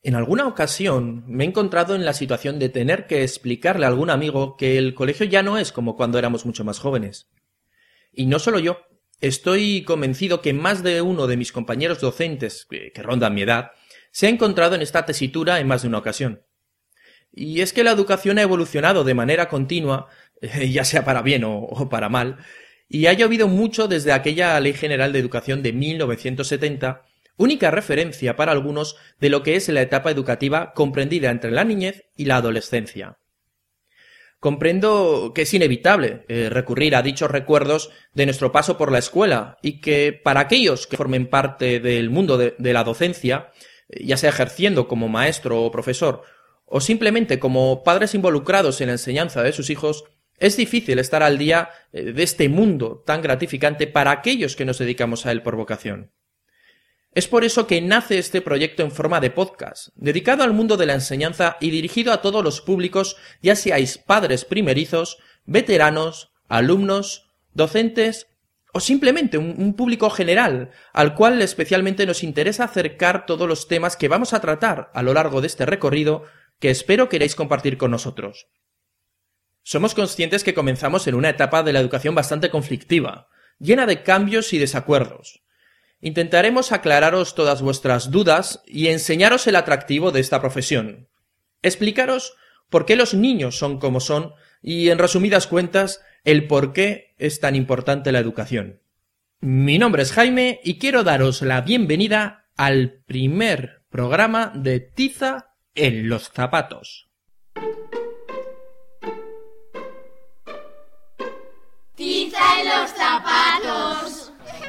En alguna ocasión me he encontrado en la situación de tener que explicarle a algún amigo que el colegio ya no es como cuando éramos mucho más jóvenes. Y no solo yo, estoy convencido que más de uno de mis compañeros docentes, que rondan mi edad, se ha encontrado en esta tesitura en más de una ocasión. Y es que la educación ha evolucionado de manera continua, ya sea para bien o para mal, y ha llovido mucho desde aquella Ley General de Educación de 1970, única referencia para algunos de lo que es la etapa educativa comprendida entre la niñez y la adolescencia. Comprendo que es inevitable recurrir a dichos recuerdos de nuestro paso por la escuela y que para aquellos que formen parte del mundo de la docencia, ya sea ejerciendo como maestro o profesor, o simplemente como padres involucrados en la enseñanza de sus hijos, es difícil estar al día de este mundo tan gratificante para aquellos que nos dedicamos a él por vocación. Es por eso que nace este proyecto en forma de podcast, dedicado al mundo de la enseñanza y dirigido a todos los públicos, ya seáis padres primerizos, veteranos, alumnos, docentes o simplemente un público general, al cual especialmente nos interesa acercar todos los temas que vamos a tratar a lo largo de este recorrido que espero queráis compartir con nosotros. Somos conscientes que comenzamos en una etapa de la educación bastante conflictiva, llena de cambios y desacuerdos. Intentaremos aclararos todas vuestras dudas y enseñaros el atractivo de esta profesión. Explicaros por qué los niños son como son y, en resumidas cuentas, el por qué es tan importante la educación. Mi nombre es Jaime y quiero daros la bienvenida al primer programa de Tiza en los zapatos. ¡Tiza en los zapatos!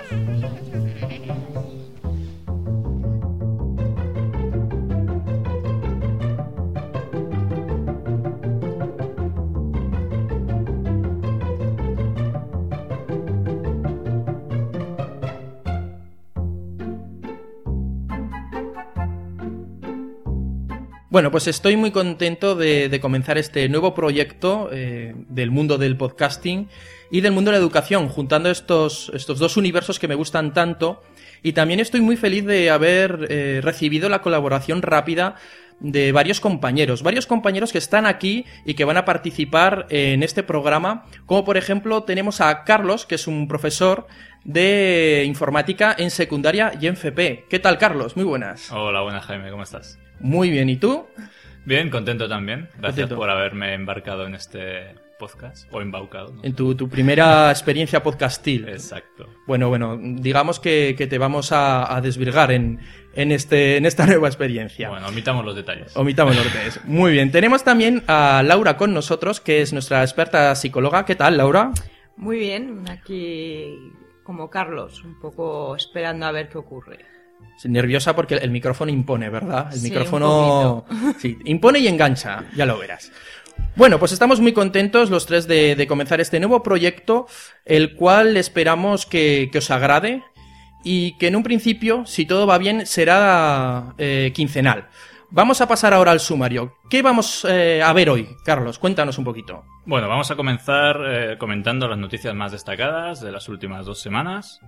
Bueno, pues estoy muy contento de comenzar este nuevo proyecto del mundo del podcasting y del mundo de la educación, juntando estos dos universos que me gustan tanto, y también estoy muy feliz de haber recibido la colaboración rápida de varios compañeros que están aquí y que van a participar en este programa, como por ejemplo tenemos a Carlos, que es un profesor de informática en secundaria y en FP. ¿Qué tal, Carlos? Muy buenas. Hola, buenas, Jaime, ¿cómo estás? Muy bien, ¿y tú? Bien, contento también. Gracias Contento por haberme embarcado en este podcast, o embaucado, ¿no? En tu primera experiencia podcastil. Exacto. Bueno, digamos que te vamos a desvirgar en esta nueva experiencia. Bueno, omitamos los detalles. Muy bien, tenemos también a Laura con nosotros, que es nuestra experta psicóloga. ¿Qué tal, Laura? Muy bien, aquí como Carlos, un poco esperando a ver qué ocurre. Nerviosa porque el micrófono impone, ¿verdad? El sí, micrófono sí, impone y engancha, ya lo verás. Bueno, pues estamos muy contentos los tres de comenzar este nuevo proyecto, el cual esperamos que os agrade y que en un principio, si todo va bien, será quincenal. Vamos a pasar ahora al sumario. ¿Qué vamos a ver hoy, Carlos? Cuéntanos un poquito. Bueno, vamos a comenzar comentando las noticias más destacadas de las últimas 2 semanas.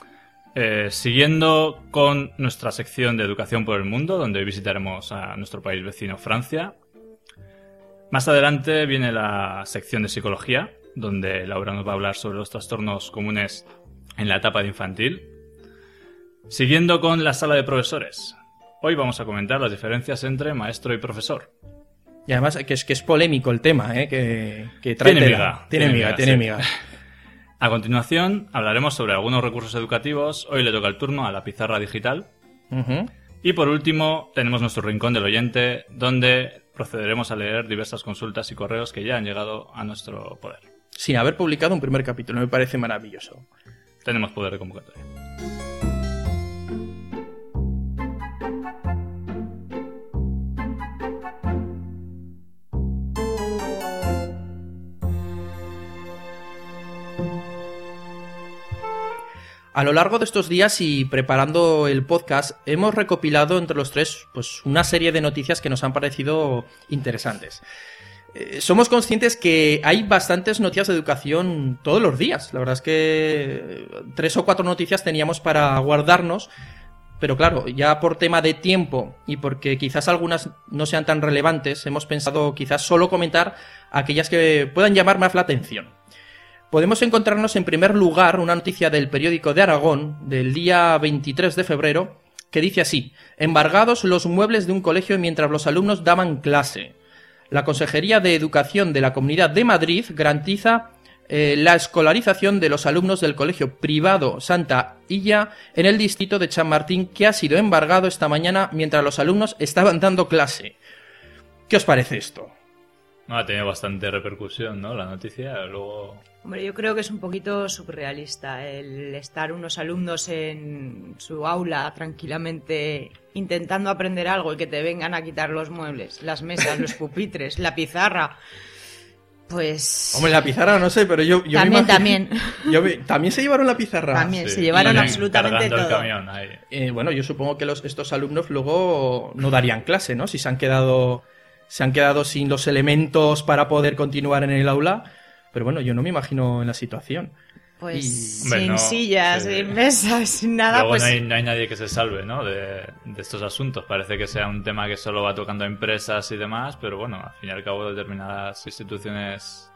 Siguiendo con nuestra sección de Educación por el Mundo, donde hoy visitaremos a nuestro país vecino Francia. Más adelante viene la sección de Psicología, donde Laura nos va a hablar sobre los trastornos comunes en la etapa de infantil. Siguiendo con la sala de profesores. Hoy vamos a comentar las diferencias entre maestro y profesor. Y además que es polémico el tema, que trae Tiene miga. Sí. A continuación, hablaremos sobre algunos recursos educativos. Hoy le toca el turno a la pizarra digital. Uh-huh. Y por último, tenemos nuestro rincón del oyente, donde procederemos a leer diversas consultas y correos que ya han llegado a nuestro poder. Sin haber publicado un primer capítulo, me parece maravilloso. Tenemos poder de convocatoria. A lo largo de estos días y preparando el podcast, hemos recopilado entre los tres pues una serie de noticias que nos han parecido interesantes. Somos conscientes que hay bastantes noticias de educación todos los días. La verdad es que 3 o 4 noticias teníamos para guardarnos, pero claro, ya por tema de tiempo y porque quizás algunas no sean tan relevantes, hemos pensado quizás solo comentar aquellas que puedan llamar más la atención. Podemos encontrarnos en primer lugar una noticia del periódico de Aragón del día 23 de febrero que dice así: embargados los muebles de un colegio mientras los alumnos daban clase. La Consejería de Educación de la Comunidad de Madrid garantiza la escolarización de los alumnos del colegio privado Santa Illa en el distrito de Chamartín, que ha sido embargado esta mañana mientras los alumnos estaban dando clase. ¿Qué os parece esto? No, ha tenido bastante repercusión, ¿no? La noticia, luego... Hombre, yo creo que es un poquito surrealista el estar unos alumnos en su aula tranquilamente intentando aprender algo y que te vengan a quitar los muebles, las mesas, los pupitres, la pizarra. Pues... Hombre, la pizarra no sé, pero yo También. ¿También se llevaron la pizarra? También, se llevaron absolutamente todo. El todo. camión, ahí. Bueno, yo supongo que estos alumnos luego no darían clase, ¿no? Si se han quedado sin los elementos para poder continuar en el aula. Pero bueno, yo no me imagino en la situación. Pues Hombre, sin no, sillas, sí. sin mesas, sin nada, Luego pues... no hay nadie que se salve, ¿no? De estos asuntos. Parece que sea un tema que solo va tocando a empresas y demás, pero bueno, al fin y al cabo determinadas instituciones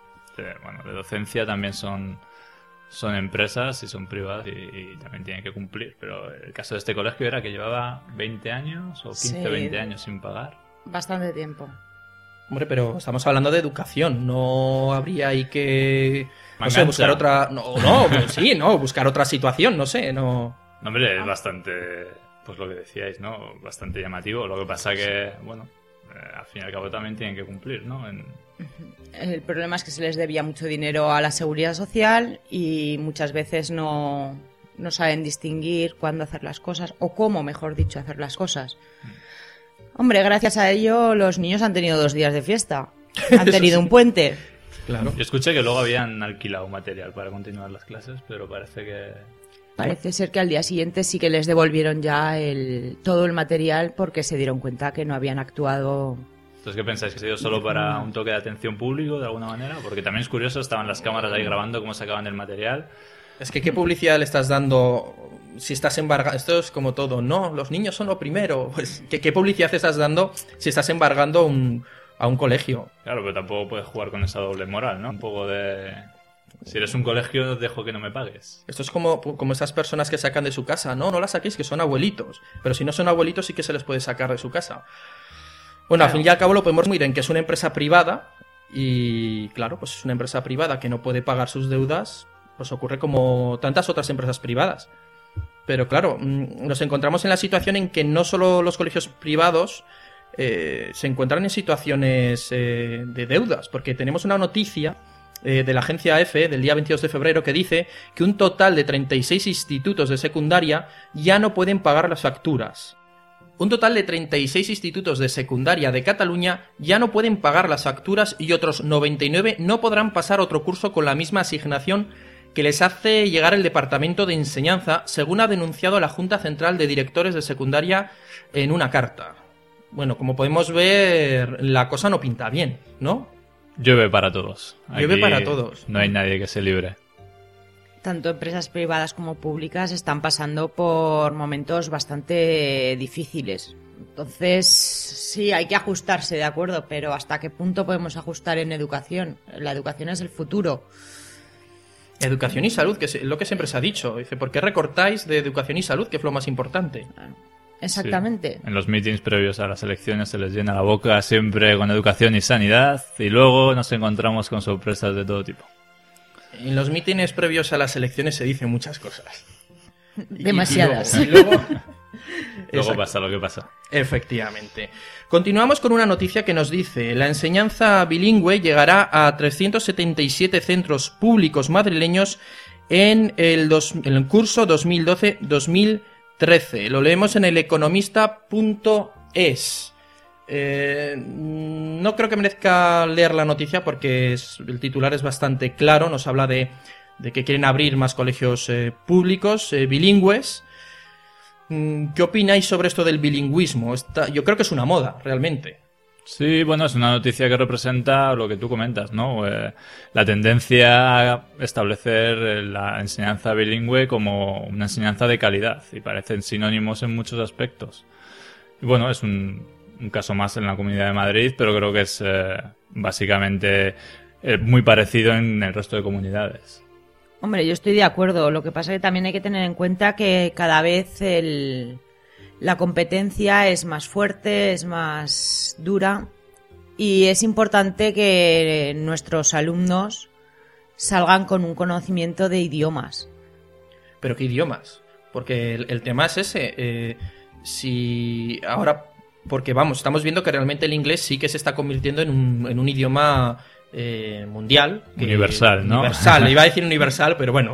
de docencia también son empresas y son privadas y también tienen que cumplir. Pero el caso de este colegio era que llevaba 20 años o 15, 20 años sin pagar. Bastante tiempo. Hombre, pero estamos hablando de educación, no habría ahí que... No sé, Mangancha. buscar otra... buscar otra situación, no sé, no... No, hombre, es bastante, pues lo que decíais, ¿no? Bastante llamativo. Lo que pasa que, bueno, al fin y al cabo también tienen que cumplir, ¿no? El problema es que se les debía mucho dinero a la seguridad social y muchas veces no saben distinguir cuándo hacer las cosas, o cómo, mejor dicho, hacer las cosas. Hombre, gracias a ello los niños han tenido 2 días de fiesta. Han tenido un puente. Claro. Yo escuché que luego habían alquilado material para continuar las clases, pero Parece ser que al día siguiente sí que les devolvieron ya todo el material porque se dieron cuenta que no habían actuado. Entonces, ¿qué pensáis? ¿Que se dio solo para un toque de atención público, de alguna manera? Porque también es curioso, estaban las cámaras ahí grabando cómo sacaban el material. Es que ¿qué publicidad le estás dando si estás embargando? Esto es como todo, no, los niños son lo primero. Pues, ¿qué publicidad estás dando si estás embargando a un colegio? Claro, pero tampoco puedes jugar con esa doble moral, ¿no? Un poco de... Si eres un colegio, dejo que no me pagues. Esto es como esas personas que sacan de su casa. No la saquéis, que son abuelitos. Pero si no son abuelitos, sí que se les puede sacar de su casa. Bueno, Claro. Al fin y al cabo lo podemos mirar en que es una empresa privada. Y claro, pues es una empresa privada que no puede pagar sus deudas. Pues ocurre como tantas otras empresas privadas. Pero claro, nos encontramos en la situación en que no solo los colegios privados se encuentran en situaciones de deudas. Porque tenemos una noticia de la agencia EFE del día 22 de febrero que dice que un total de 36 institutos de secundaria ya no pueden pagar las facturas. Un total de 36 institutos de secundaria de Cataluña ya no pueden pagar las facturas y otros 99 no podrán pasar otro curso con la misma asignación que les hace llegar el Departamento de Enseñanza, según ha denunciado la Junta Central de Directores de Secundaria en una carta. Bueno, como podemos ver, la cosa no pinta bien, ¿no? Llueve para todos. Llueve Aquí para todos. No hay nadie que se libre. Tanto empresas privadas como públicas están pasando por momentos bastante difíciles. Entonces, sí, hay que ajustarse, de acuerdo, pero ¿hasta qué punto podemos ajustar en educación? La educación es el futuro. Educación y salud, que es lo que siempre se ha dicho. Dice, ¿por qué recortáis de educación y salud, que es lo más importante? Exactamente. Sí. En los meetings previos a las elecciones se les llena la boca siempre con educación y sanidad y luego nos encontramos con sorpresas de todo tipo. En los mítines previos a las elecciones se dicen muchas cosas. Demasiadas. Y luego Luego pasa lo que pasa. Efectivamente. Continuamos con una noticia que nos dice: la enseñanza bilingüe llegará a 377 centros públicos madrileños en el curso 2012-2013. Lo leemos en eleconomista.es. No creo que merezca leer la noticia porque el titular es bastante claro. Nos habla de que quieren abrir más colegios públicos bilingües. ¿Qué opináis sobre esto del bilingüismo? Yo creo que es una moda, realmente. Sí, bueno, es una noticia que representa lo que tú comentas, ¿no? La tendencia a establecer la enseñanza bilingüe como una enseñanza de calidad, y parecen sinónimos en muchos aspectos. Y bueno, es un caso más en la Comunidad de Madrid, pero creo que es básicamente muy parecido en el resto de comunidades. Hombre, yo estoy de acuerdo. Lo que pasa es que también hay que tener en cuenta que cada vez la competencia es más fuerte, es más dura, y es importante que nuestros alumnos salgan con un conocimiento de idiomas. ¿Pero qué idiomas? Porque el tema es ese. Si ahora, porque vamos, estamos viendo que realmente el inglés sí que se está convirtiendo en un idioma mundial. Universal, ¿no? Universal, iba a decir universal, pero bueno.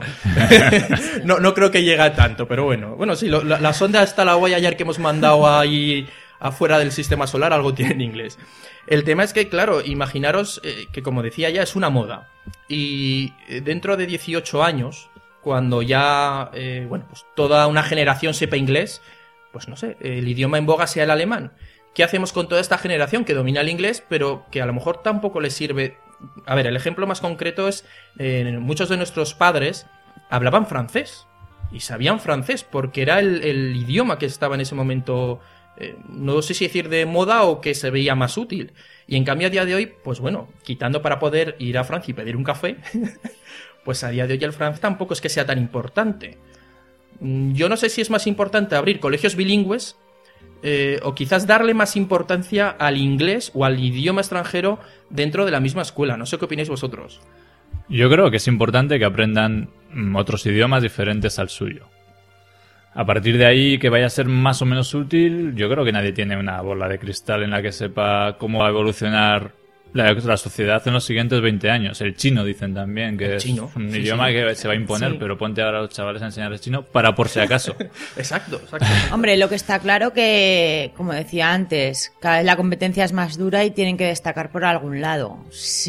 no creo que llegue a tanto, pero bueno. Bueno, sí, la sonda hasta la Voyager que hemos mandado ahí afuera del sistema solar, algo tiene en inglés. El tema es que, claro, imaginaros que, como decía ya, es una moda. Y dentro de 18 años, cuando ya, pues toda una generación sepa inglés, pues no sé, el idioma en boga sea el alemán. ¿Qué hacemos con toda esta generación que domina el inglés, pero que a lo mejor tampoco les sirve? A ver, el ejemplo más concreto es, muchos de nuestros padres hablaban francés y sabían francés porque era el idioma que estaba en ese momento, no sé si decir de moda o que se veía más útil. Y en cambio a día de hoy, pues bueno, quitando para poder ir a Francia y pedir un café, pues a día de hoy el francés tampoco es que sea tan importante. Yo no sé si es más importante abrir colegios bilingües o quizás darle más importancia al inglés o al idioma extranjero dentro de la misma escuela. No sé qué opináis vosotros. Yo creo que es importante que aprendan otros idiomas diferentes al suyo. A partir de ahí, que vaya a ser más o menos útil, yo creo que nadie tiene una bola de cristal en la que sepa cómo va a evolucionar la sociedad en los siguientes 20 años. El chino, dicen también, que es un idioma que se va a imponer, pero ponte ahora a los chavales a enseñarles chino para por si acaso. Exacto. Hombre, lo que está claro que, como decía antes, cada vez la competencia es más dura y tienen que destacar por algún lado.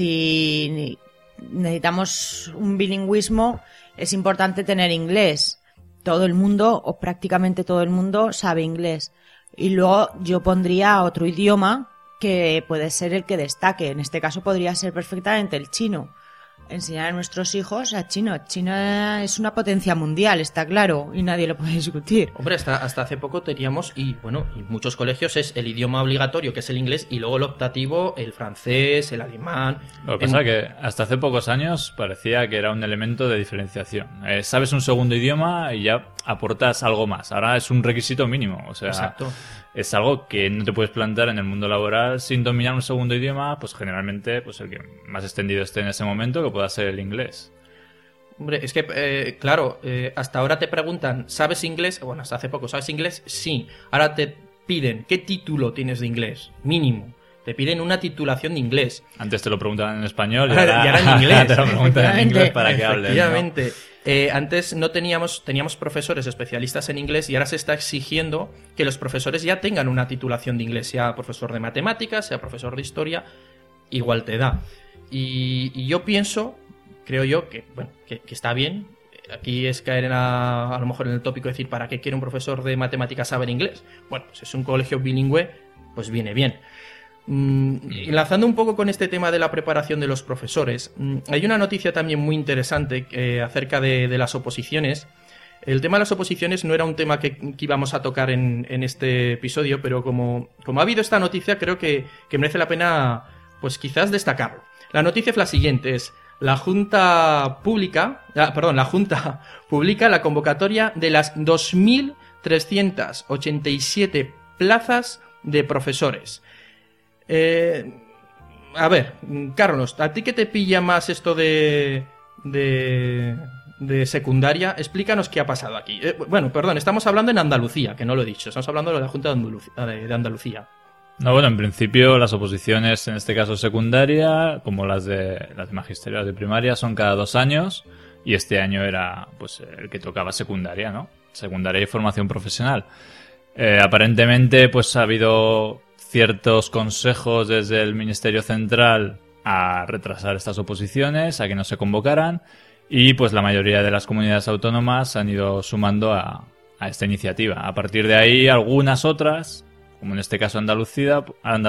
Si necesitamos un bilingüismo, es importante tener inglés. Todo el mundo, o prácticamente todo el mundo, sabe inglés. Y luego yo pondría otro idioma que puede ser el que destaque. En este caso podría ser perfectamente el chino. Enseñar a nuestros hijos a chino. China es una potencia mundial, está claro, y nadie lo puede discutir. Hombre, hasta hace poco teníamos, y muchos colegios es el idioma obligatorio, que es el inglés, y luego el optativo, el francés, el alemán. Lo que pasa es que hasta hace pocos años parecía que era un elemento de diferenciación. Sabes un segundo idioma y ya aportas algo más. Ahora es un requisito mínimo, o sea... Exacto. Es algo que no te puedes plantar en el mundo laboral sin dominar un segundo idioma, pues generalmente pues el que más extendido esté en ese momento, que pueda ser el inglés. Hombre, es que, claro, hasta ahora te preguntan, ¿sabes inglés? Bueno, hasta hace poco, ¿sabes inglés? Sí. Ahora te piden, ¿qué título tienes de inglés? Mínimo. Te piden una titulación de inglés. Antes te lo preguntaban en español y ahora en inglés. Te lo preguntan en inglés para que hables, Efectivamente. ¿no? Antes no teníamos profesores especialistas en inglés y ahora se está exigiendo que los profesores ya tengan una titulación de inglés, sea profesor de matemáticas, sea profesor de historia, igual te da. Y yo pienso, creo yo, que está bien. Aquí es caer a lo mejor en el tópico de decir, ¿para qué quiere un profesor de matemáticas saber inglés? Bueno, pues es un colegio bilingüe, pues viene bien. Enlazando un poco con este tema de la preparación de los profesores, hay una noticia también muy interesante acerca de las oposiciones. El tema de las oposiciones no era un tema que íbamos a tocar en este episodio, pero como ha habido esta noticia, creo que merece la pena, pues quizás destacarlo. La noticia es la siguiente, es la Junta publica la convocatoria de las 2.387 plazas de profesores. A ver, Carlos, ¿a ti qué te pilla más esto de secundaria? Explícanos qué ha pasado aquí. Estamos hablando en Andalucía, que no lo he dicho. Estamos hablando de la Junta de Andalucía. No, bueno, en principio las oposiciones, en este caso secundaria, como las de magisterio, las de primaria, son cada 2 años, y este año era pues el que tocaba secundaria, ¿no? Secundaria y formación profesional. Aparentemente, pues ha habido ciertos consejos desde el Ministerio Central a retrasar estas oposiciones, a que no se convocaran, y pues la mayoría de las comunidades autónomas han ido sumando a esta iniciativa. A partir de ahí, algunas otras como en este caso Andalucía,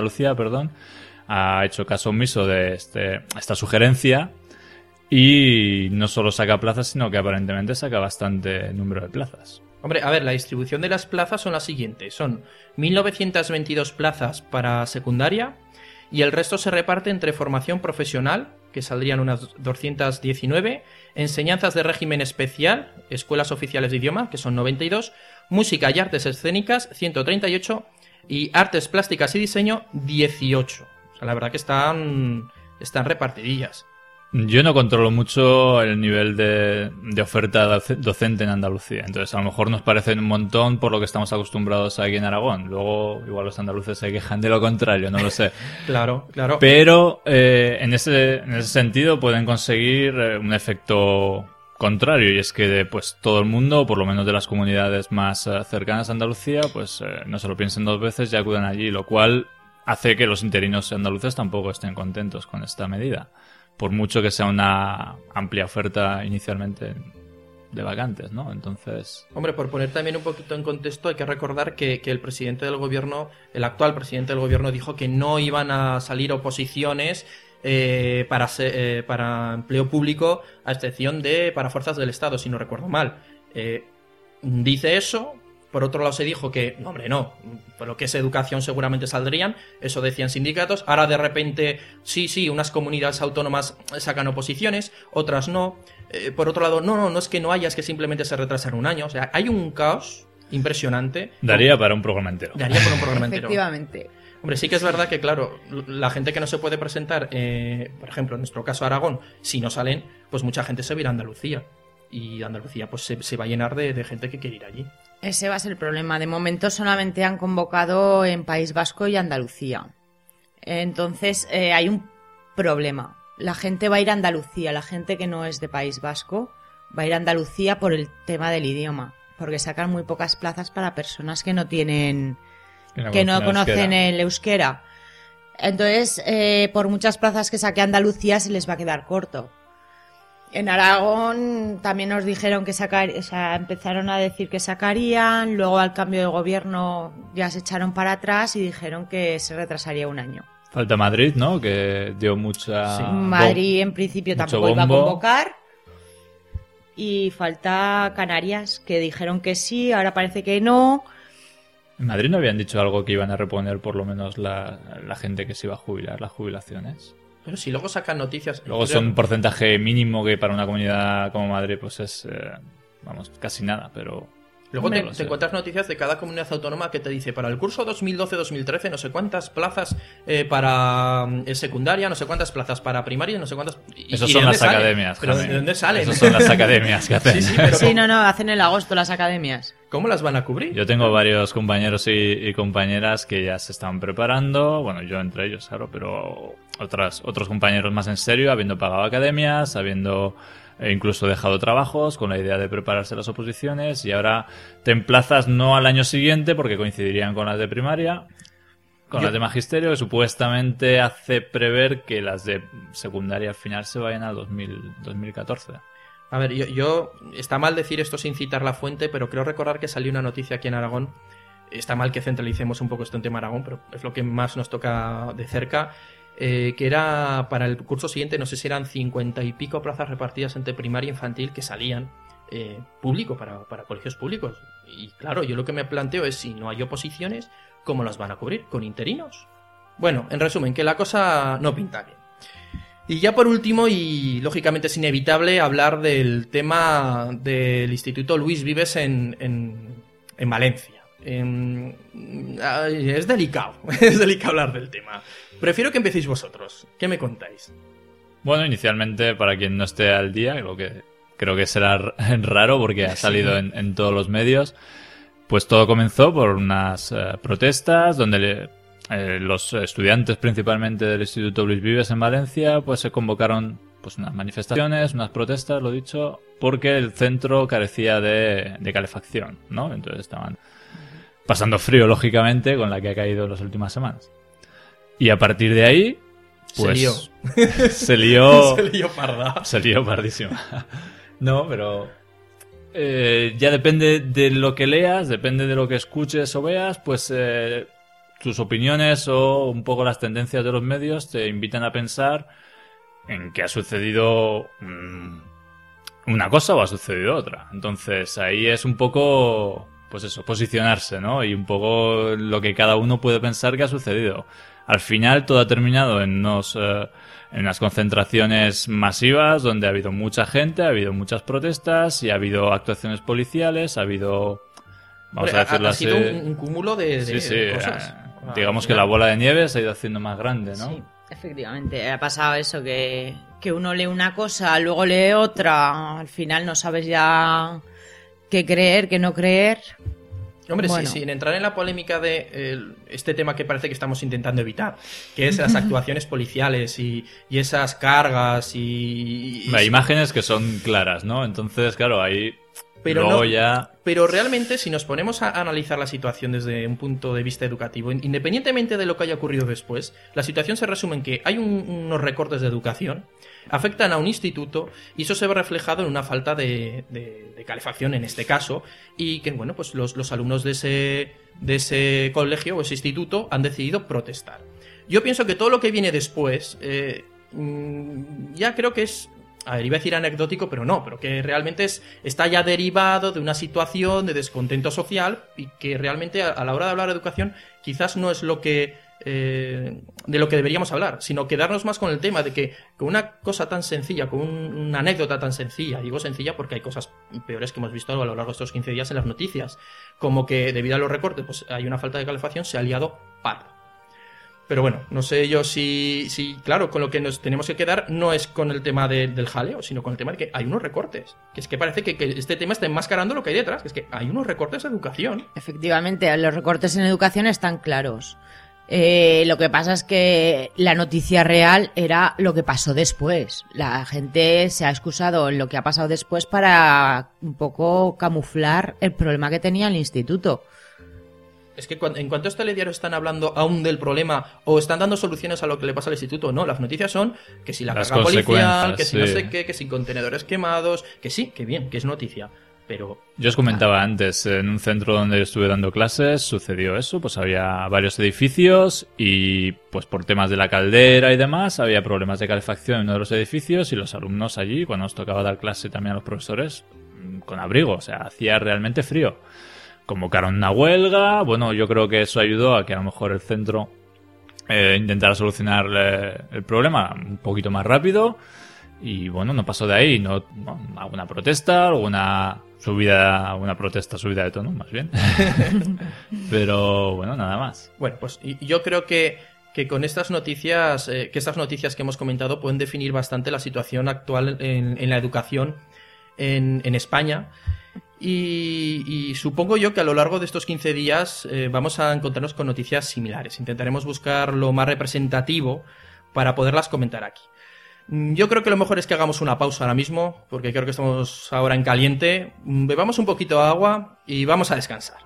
ha hecho caso omiso de esta sugerencia y no solo saca plazas, sino que aparentemente saca bastante número de plazas. Hombre, a ver, la distribución de las plazas son las siguientes. Son 1.922 plazas para secundaria y el resto se reparte entre formación profesional, que saldrían unas 219, enseñanzas de régimen especial, escuelas oficiales de idioma, que son 92, música y artes escénicas, 138, y artes plásticas y diseño, 18. O sea, la verdad que están repartidillas. Yo no controlo mucho el nivel de oferta docente en Andalucía, entonces a lo mejor nos parece un montón por lo que estamos acostumbrados aquí en Aragón. Luego igual los andaluces se quejan de lo contrario, no lo sé. Claro. Pero en ese sentido pueden conseguir un efecto contrario, y es que pues todo el mundo, o por lo menos de las comunidades más cercanas a Andalucía, pues no se lo piensen dos veces y acudan allí, lo cual hace que los interinos andaluces tampoco estén contentos con esta medida, por mucho que sea una amplia oferta inicialmente de vacantes, ¿no? Entonces... Hombre, por poner también un poquito en contexto, hay que recordar que el presidente del gobierno, el actual presidente del gobierno, dijo que no iban a salir oposiciones para empleo público, a excepción de para fuerzas del Estado, si no recuerdo mal. Dice eso. Por otro lado se dijo que, no, hombre, no, por lo que es educación seguramente saldrían, eso decían sindicatos. Ahora de repente, sí, unas comunidades autónomas sacan oposiciones, otras no. Por otro lado, no es que no haya, es que simplemente se retrasan un año. O sea, hay un caos impresionante. Daría para un programa entero. Efectivamente. Hombre, sí que es verdad que, claro, la gente que no se puede presentar, por ejemplo, en nuestro caso Aragón, si no salen, pues mucha gente se va a ir a Andalucía. Y Andalucía pues se va a llenar de gente que quiere ir allí. Ese va a ser el problema. De momento solamente han convocado en País Vasco y Andalucía. Entonces hay un problema. La gente va a ir a Andalucía. La gente que no es de País Vasco va a ir a Andalucía por el tema del idioma. Porque sacan muy pocas plazas para personas que no conocen el euskera. Entonces, por muchas plazas que saque Andalucía se les va a quedar corto. En Aragón también nos dijeron que empezaron a decir que sacarían, luego al cambio de gobierno ya se echaron para atrás y dijeron que se retrasaría un año. Falta Madrid, ¿no? Que dio mucha... Sí. Madrid en principio tampoco iba a convocar. Y falta Canarias, que dijeron que sí, ahora parece que no. ¿En Madrid no habían dicho algo que iban a reponer por lo menos la gente que se iba a jubilar, las jubilaciones? Pero si luego sacan noticias... Luego son un porcentaje mínimo que para una comunidad como Madrid pues es, casi nada, pero... Luego te encuentras noticias de cada comunidad autónoma que te dice para el curso 2012-2013 no sé cuántas plazas para secundaria, no sé cuántas plazas para primaria, no sé cuántas... Esos son las academias. ¿Pero de dónde salen? Esos son las academias que hacen. Sí, no, hacen en agosto las academias. ¿Cómo las van a cubrir? Yo tengo varios compañeros y compañeras que ya se están preparando, bueno, yo entre ellos, claro, pero otros compañeros más en serio, habiendo pagado academias, habiendo... incluso dejado trabajos con la idea de prepararse las oposiciones, y ahora te emplazas no al año siguiente porque coincidirían con las de primaria, las de magisterio, que supuestamente hace prever que las de secundaria al final se vayan al 2014. A ver, yo está mal decir esto sin citar la fuente, pero creo recordar que salió una noticia aquí en Aragón. Está mal que centralicemos un poco esto en tema Aragón, pero es lo que más nos toca de cerca. Que era para el curso siguiente, no sé si eran 50 y pico plazas repartidas entre primaria e infantil que salían público para colegios públicos. Y claro, yo lo que me planteo es, si no hay oposiciones, ¿cómo las van a cubrir? ¿Con interinos? Bueno, en resumen, que la cosa no pinta bien. Y ya por último, y lógicamente es inevitable, hablar del tema del Instituto Luis Vives en Valencia. Es delicado hablar del tema. Prefiero que empecéis vosotros. ¿Qué me contáis? Bueno, inicialmente, para quien no esté al día, lo que creo que será raro porque ha salido en todos los medios, pues todo comenzó por unas protestas donde los estudiantes principalmente del Instituto Luis Vives en Valencia pues se convocaron pues unas manifestaciones, unas protestas, lo dicho, porque el centro carecía de calefacción, ¿no? Entonces estaban pasando frío, lógicamente, con la que ha caído en las últimas semanas. Y a partir de ahí, pues... Se lió parda. Se lió pardísima. No, pero... ya depende de lo que leas, depende de lo que escuches o veas, pues tus opiniones o un poco las tendencias de los medios te invitan a pensar en que ha sucedido una cosa o ha sucedido otra. Entonces ahí es un poco, pues eso, posicionarse, ¿no? Y un poco lo que cada uno puede pensar que ha sucedido. Al final todo ha terminado en unas concentraciones masivas donde ha habido mucha gente, ha habido muchas protestas y ha habido actuaciones policiales, ha habido... Vamos a decirlo así. Ha sido un cúmulo de cosas. Digamos que la bola de nieve se ha ido haciendo más grande, ¿no? Sí, efectivamente. Ha pasado eso, que uno lee una cosa, luego lee otra, al final no sabes ya qué creer, qué no creer. Hombre, Bueno. sin entrar en la polémica de este tema que parece que estamos intentando evitar, que es las actuaciones policiales y esas cargas y Hay imágenes que son claras, ¿no? Entonces, claro, ahí... Pero luego no, ya... pero realmente, si nos ponemos a analizar la situación desde un punto de vista educativo, independientemente de lo que haya ocurrido después, la situación se resume en que hay unos recortes de educación, afectan a un instituto y eso se ve reflejado en una falta de calefacción en este caso, y que, bueno, pues los alumnos de ese colegio o ese instituto han decidido protestar. Yo pienso que todo lo que viene después, ya creo que es... A ver, iba a decir anecdótico, pero no, pero que realmente está ya derivado de una situación de descontento social y que realmente a la hora de hablar de educación quizás no es lo que de lo que deberíamos hablar, sino quedarnos más con el tema de que con una cosa tan sencilla, con una anécdota tan sencilla, digo sencilla porque hay cosas peores que hemos visto a lo largo de estos 15 días en las noticias, como que debido a los recortes pues hay una falta de calefacción, se ha liado parda. Pero bueno, no sé yo si claro, con lo que nos tenemos que quedar no es con el tema del jaleo, sino con el tema de que hay unos recortes. Que es que parece que este tema está enmascarando lo que hay detrás, que es que hay unos recortes de educación. Efectivamente, los recortes en educación están claros. Lo que pasa es que la noticia real era lo que pasó después. La gente se ha excusado en lo que ha pasado después para un poco camuflar el problema que tenía el instituto. Es que en cuanto a este telediario están hablando aún del problema o están dando soluciones a lo que le pasa al instituto, no, las noticias son que si la carga policial, que si no sé qué, que si contenedores quemados, que sí, que bien, que es noticia, pero... Yo os comentaba antes, en un centro donde yo estuve dando clases sucedió eso, pues había varios edificios y pues por temas de la caldera y demás había problemas de calefacción en uno de los edificios y los alumnos allí, cuando nos tocaba dar clase también a los profesores, con abrigo, o sea, hacía realmente frío. Convocaron una huelga, bueno, yo creo que eso ayudó a que a lo mejor el centro intentara solucionar el problema un poquito más rápido y bueno, no pasó de ahí, alguna protesta, alguna protesta subida de tono, más bien. Pero bueno, nada más. Bueno, pues yo creo que con estas noticias, que hemos comentado pueden definir bastante la situación actual en la educación en España. Y supongo yo que a lo largo de estos 15 días vamos a encontrarnos con noticias similares. Intentaremos buscar lo más representativo para poderlas comentar aquí. Yo creo que lo mejor es que hagamos una pausa ahora mismo, porque creo que estamos ahora en caliente. Bebamos un poquito de agua y vamos a descansar.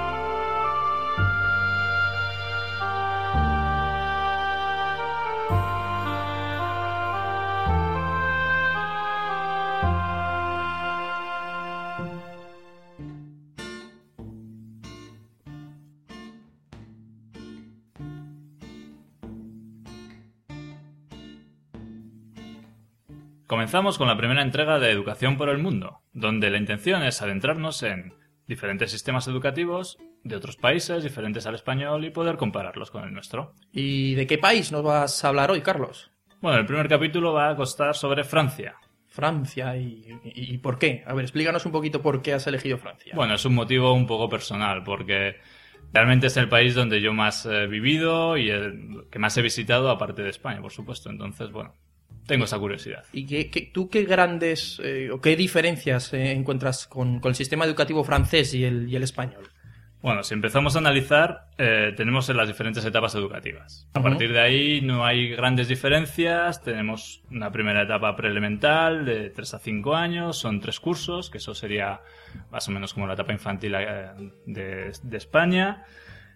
Comenzamos con la primera entrega de Educación por el Mundo, donde la intención es adentrarnos en diferentes sistemas educativos de otros países diferentes al español y poder compararlos con el nuestro. ¿Y de qué país nos vas a hablar hoy, Carlos? Bueno, el primer capítulo va a constar sobre Francia. Francia, ¿y por qué? A ver, explícanos un poquito por qué has elegido Francia. Bueno, es un motivo un poco personal, porque realmente es el país donde yo más he vivido y el que más he visitado, aparte de España, por supuesto. Entonces, bueno, tengo esa curiosidad. ¿Y tú qué grandes o qué diferencias encuentras con el sistema educativo francés y el español? Bueno, si empezamos a analizar, tenemos en las diferentes etapas educativas. A partir de ahí no hay grandes diferencias. Tenemos una primera etapa preelemental de 3 a 5 años. Son 3 cursos, que eso sería más o menos como la etapa infantil de España.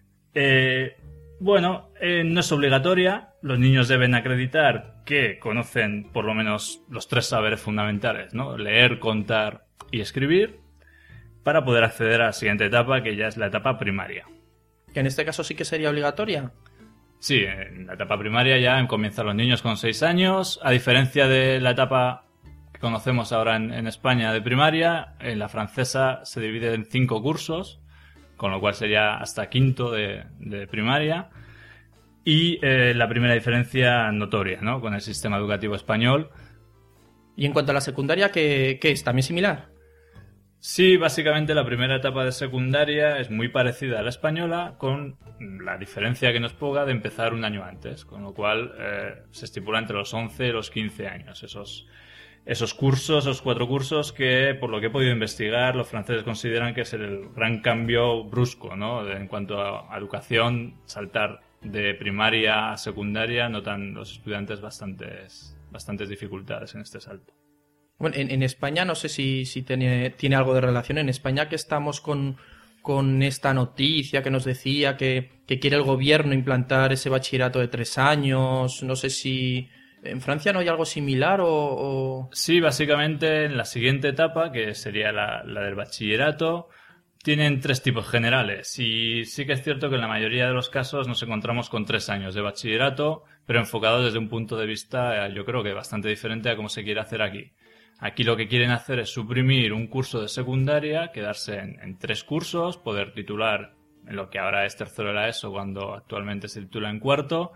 No es obligatoria. Los niños deben acreditar que conocen por lo menos los 3 saberes fundamentales, ¿no? Leer, contar y escribir, para poder acceder a la siguiente etapa, que ya es la etapa primaria. Que en este caso sí que sería obligatoria. Sí, en la etapa primaria ya comienzan los niños con 6 años. A diferencia de la etapa que conocemos ahora en España de primaria, en la francesa se divide en 5 cursos, con lo cual sería hasta quinto de primaria. Y la primera diferencia notoria, ¿no?, con el sistema educativo español. Y en cuanto a la secundaria, ¿qué es? ¿También similar? Sí, básicamente la primera etapa de secundaria es muy parecida a la española, con la diferencia que nos ponga de empezar un año antes, con lo cual se estipula entre los 11 y los 15 años. Esos cursos, esos 4 cursos que, por lo que he podido investigar, los franceses consideran que es el gran cambio brusco, ¿no?, en cuanto a educación, saltar de primaria a secundaria, notan los estudiantes bastantes dificultades en este salto. Bueno, en España, no sé si tiene algo de relación. En España, que estamos con esta noticia que nos decía que quiere el gobierno implantar ese bachillerato de 3 años. No sé si en Francia no hay algo similar o... Sí, básicamente en la siguiente etapa, que sería la del bachillerato, tienen 3 tipos generales. Y sí que es cierto que en la mayoría de los casos nos encontramos con 3 años de bachillerato, pero enfocado desde un punto de vista, yo creo que bastante diferente a cómo se quiere hacer aquí. Aquí lo que quieren hacer es suprimir un curso de secundaria, quedarse en 3 cursos, poder titular en lo que ahora es tercero de la ESO, cuando actualmente se titula en cuarto,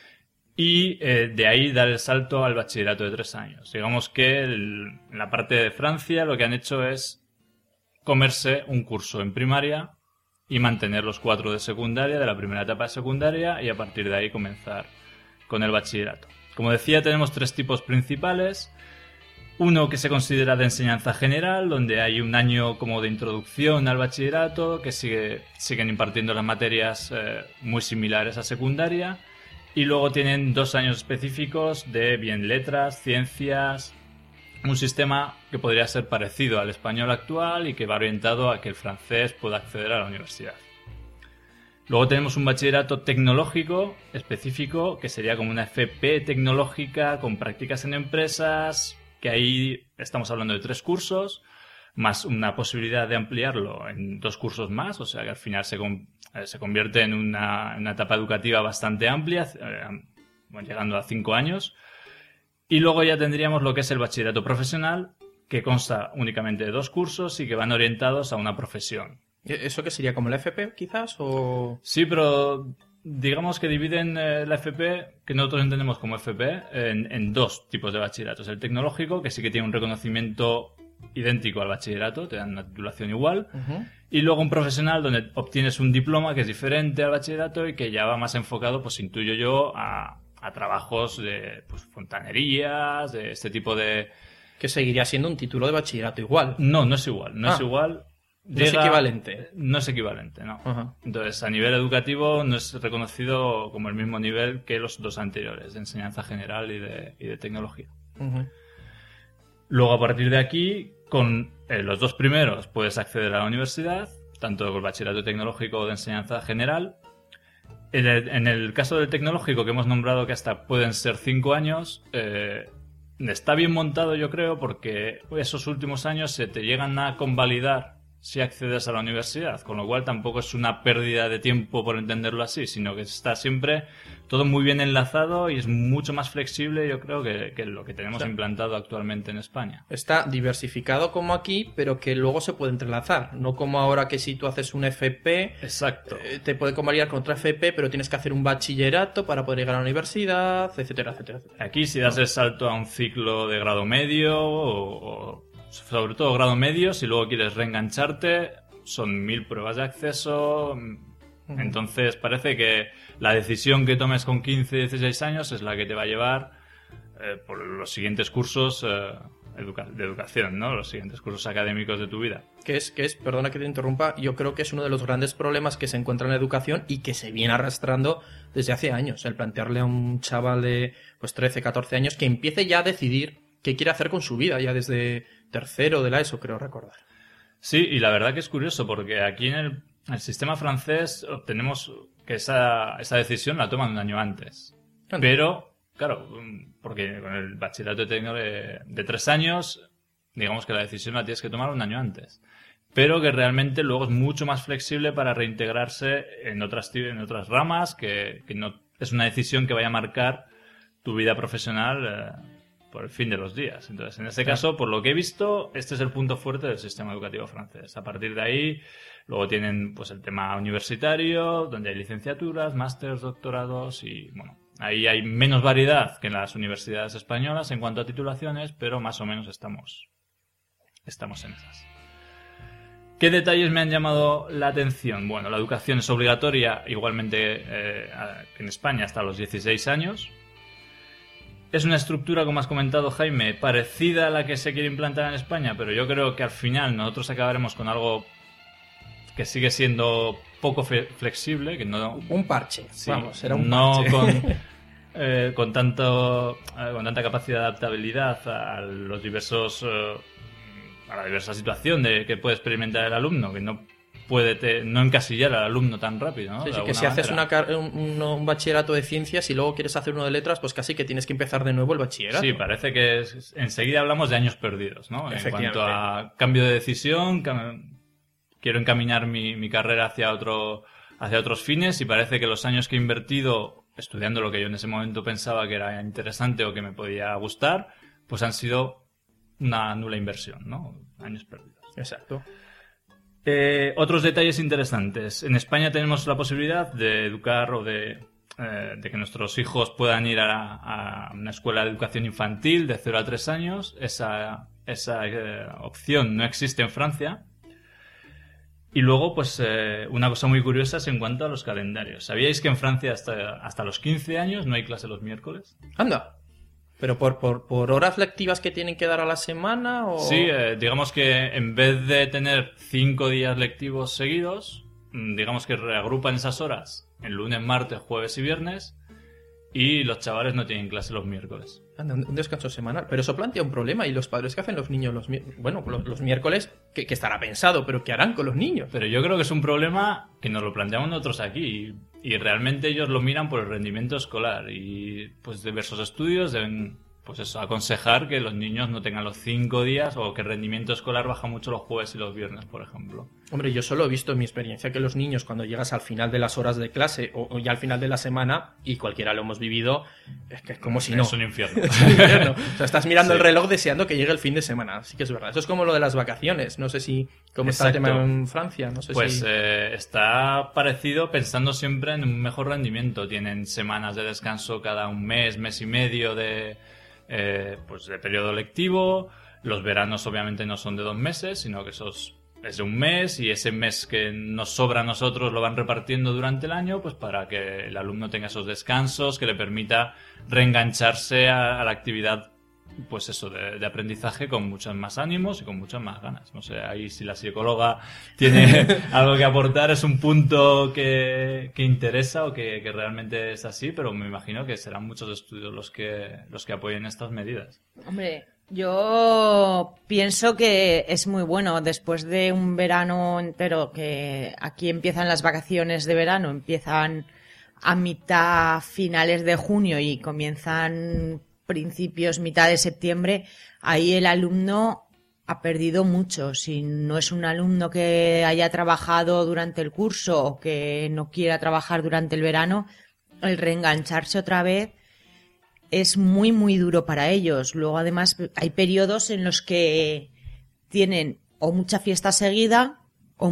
y de ahí dar el salto al bachillerato de 3 años. Digamos que en la parte de Francia lo que han hecho es comerse un curso en primaria y mantener los 4 de secundaria, de la primera etapa de secundaria, y a partir de ahí comenzar con el bachillerato. Como decía, tenemos 3 tipos principales. Uno que se considera de enseñanza general, donde hay un año como de introducción al bachillerato, que siguen impartiendo las materias muy similares a secundaria. Y luego tienen 2 años específicos de bien letras, ciencias, un sistema que podría ser parecido al español actual y que va orientado a que el francés pueda acceder a la universidad. Luego tenemos un bachillerato tecnológico específico, que sería como una FP tecnológica con prácticas en empresas, que ahí estamos hablando de 3 cursos, más una posibilidad de ampliarlo en 2 cursos más, o sea que al final se convierte en una etapa educativa bastante amplia, llegando a 5 años. Y luego ya tendríamos lo que es el bachillerato profesional, que consta únicamente de 2 cursos y que van orientados a una profesión. ¿Eso qué sería? ¿Como la FP, quizás? O... Sí, pero digamos que dividen la FP, que nosotros entendemos como FP, en 2 tipos de bachilleratos. El tecnológico, que sí que tiene un reconocimiento idéntico al bachillerato, te dan una titulación igual. Uh-huh. Y luego un profesional, donde obtienes un diploma que es diferente al bachillerato y que ya va más enfocado, pues intuyo yo, a trabajos de fontanerías, de este tipo de... Que seguiría siendo un título de bachillerato igual. No es igual, no es igual. No es equivalente. No es equivalente, no. Uh-huh. Entonces, a nivel educativo no es reconocido como el mismo nivel que los 2 anteriores, de enseñanza general y de tecnología. Uh-huh. Luego, a partir de aquí, con los 2 primeros puedes acceder a la universidad, tanto con el bachillerato tecnológico o de enseñanza general. En el caso del tecnológico, que hemos nombrado que hasta pueden ser 5 años, está bien montado, yo creo, porque esos últimos años se te llegan a convalidar si accedes a la universidad, con lo cual tampoco es una pérdida de tiempo, por entenderlo así, sino que está siempre todo muy bien enlazado y es mucho más flexible, yo creo, que lo que tenemos implantado actualmente en España. Está diversificado como aquí, pero que luego se puede entrelazar, no como ahora que si tú haces un FP, exacto, te puede convalidar con otra FP, pero tienes que hacer un bachillerato para poder llegar a la universidad, etcétera, etcétera, etcétera. Aquí si das el salto a un ciclo de grado medio o sobre todo grado medio, si luego quieres reengancharte, son 1000 pruebas de acceso. Entonces parece que la decisión que tomes con 15, 16 años es la que te va a llevar por los siguientes cursos de educación, ¿no? Los siguientes cursos académicos de tu vida. Que es, perdona que te interrumpa, yo creo que es uno de los grandes problemas que se encuentra en la educación y que se viene arrastrando desde hace años. El plantearle a un chaval de 13, 14 años que empiece ya a decidir qué quiere hacer con su vida, ya desde tercero de la ESO, creo recordar. Sí, y la verdad que es curioso, porque aquí en el sistema francés obtenemos que esa decisión la toman un año antes. Pero, claro, porque con el bachillerato técnico de 3 años, digamos que la decisión la tienes que tomar un año antes. pero que realmente luego es mucho más flexible para reintegrarse en otras ramas, que no es una decisión que vaya a marcar tu vida profesional por el fin de los días. Entonces, en este caso, por lo que he visto, este es el punto fuerte del sistema educativo francés. A partir de ahí, luego tienen pues el tema universitario, donde hay licenciaturas, másters, doctorados y, bueno, ahí hay menos variedad que en las universidades españolas en cuanto a titulaciones, pero más o menos estamos en esas. ¿Qué detalles me han llamado la atención? Bueno, la educación es obligatoria igualmente en España hasta los 16 años. Es una estructura, como has comentado, Jaime, parecida a la que se quiere implantar en España, pero yo creo que al final nosotros acabaremos con algo que sigue siendo poco flexible, que no... Un parche, sí, vamos, era un no parche. con tanta capacidad de adaptabilidad a los diversos... a la diversa situación que puede experimentar el alumno, que no puede no encasillar al alumno tan rápido, ¿no? Sí, que si haces un bachillerato de ciencias y luego quieres hacer uno de letras, pues casi que tienes que empezar de nuevo el bachillerato. Sí, parece que enseguida hablamos de años perdidos, ¿no? En cuanto a cambio de decisión, quiero encaminar mi carrera hacia otros fines, y parece que los años que he invertido estudiando lo que yo en ese momento pensaba que era interesante o que me podía gustar, pues han sido una nula inversión, ¿no? Años perdidos. Exacto. Otros detalles interesantes. En España tenemos la posibilidad de educar o de que nuestros hijos puedan ir a una escuela de educación infantil de 0 a 3 años. Esa opción no existe en Francia. Y luego, pues, una cosa muy curiosa es en cuanto a los calendarios. ¿Sabíais que en Francia hasta los 15 años no hay clase los miércoles? ¡Anda! ¿Pero por horas lectivas que tienen que dar a la semana? O... Sí, digamos que en vez de tener 5 días lectivos seguidos, digamos que reagrupan esas horas en lunes, martes, jueves y viernes, y los chavales no tienen clase los miércoles. Anda, un descanso semanal. Pero eso plantea un problema. ¿Y los padres qué hacen los niños los miércoles? Que estará pensado, pero ¿qué harán con los niños? Pero yo creo que es un problema que nos lo planteamos nosotros aquí. Y realmente ellos lo miran por el rendimiento escolar. Y pues diversos estudios deben, pues eso, aconsejar que los niños no tengan los 5 días, o que el rendimiento escolar baja mucho los jueves y los viernes, por ejemplo. Hombre, yo solo he visto en mi experiencia que los niños, cuando llegas al final de las horas de clase o ya al final de la semana, y cualquiera lo hemos vivido, es que es como si no. Es un infierno. Es un infierno. O sea, estás mirando Sí. el reloj deseando que llegue el fin de semana. Sí que es verdad. Eso es como lo de las vacaciones. No sé si... ¿Cómo está el Exacto. tema en Francia? No sé Pues si... está parecido, pensando siempre en un mejor rendimiento. Tienen semanas de descanso cada un mes, mes y medio de periodo lectivo. Los veranos obviamente no son de 2 meses, sino que es de un mes, y ese mes que nos sobra a nosotros lo van repartiendo durante el año, pues para que el alumno tenga esos descansos, que le permita reengancharse a la actividad, pues eso, de aprendizaje con muchos más ánimos y con muchas más ganas. No sé, ahí si la psicóloga tiene algo que aportar, es un punto que interesa o que realmente es así, pero me imagino que serán muchos estudios los que apoyen estas medidas. Hombre, yo pienso que es muy bueno después de un verano entero, que aquí empiezan las vacaciones de verano, empiezan a finales de junio y comienzan mitad de septiembre. Ahí el alumno ha perdido mucho. Si no es un alumno que haya trabajado durante el curso o que no quiera trabajar durante el verano, el reengancharse otra vez es muy, muy duro para ellos. Luego, además, hay periodos en los que tienen o mucha fiesta seguida o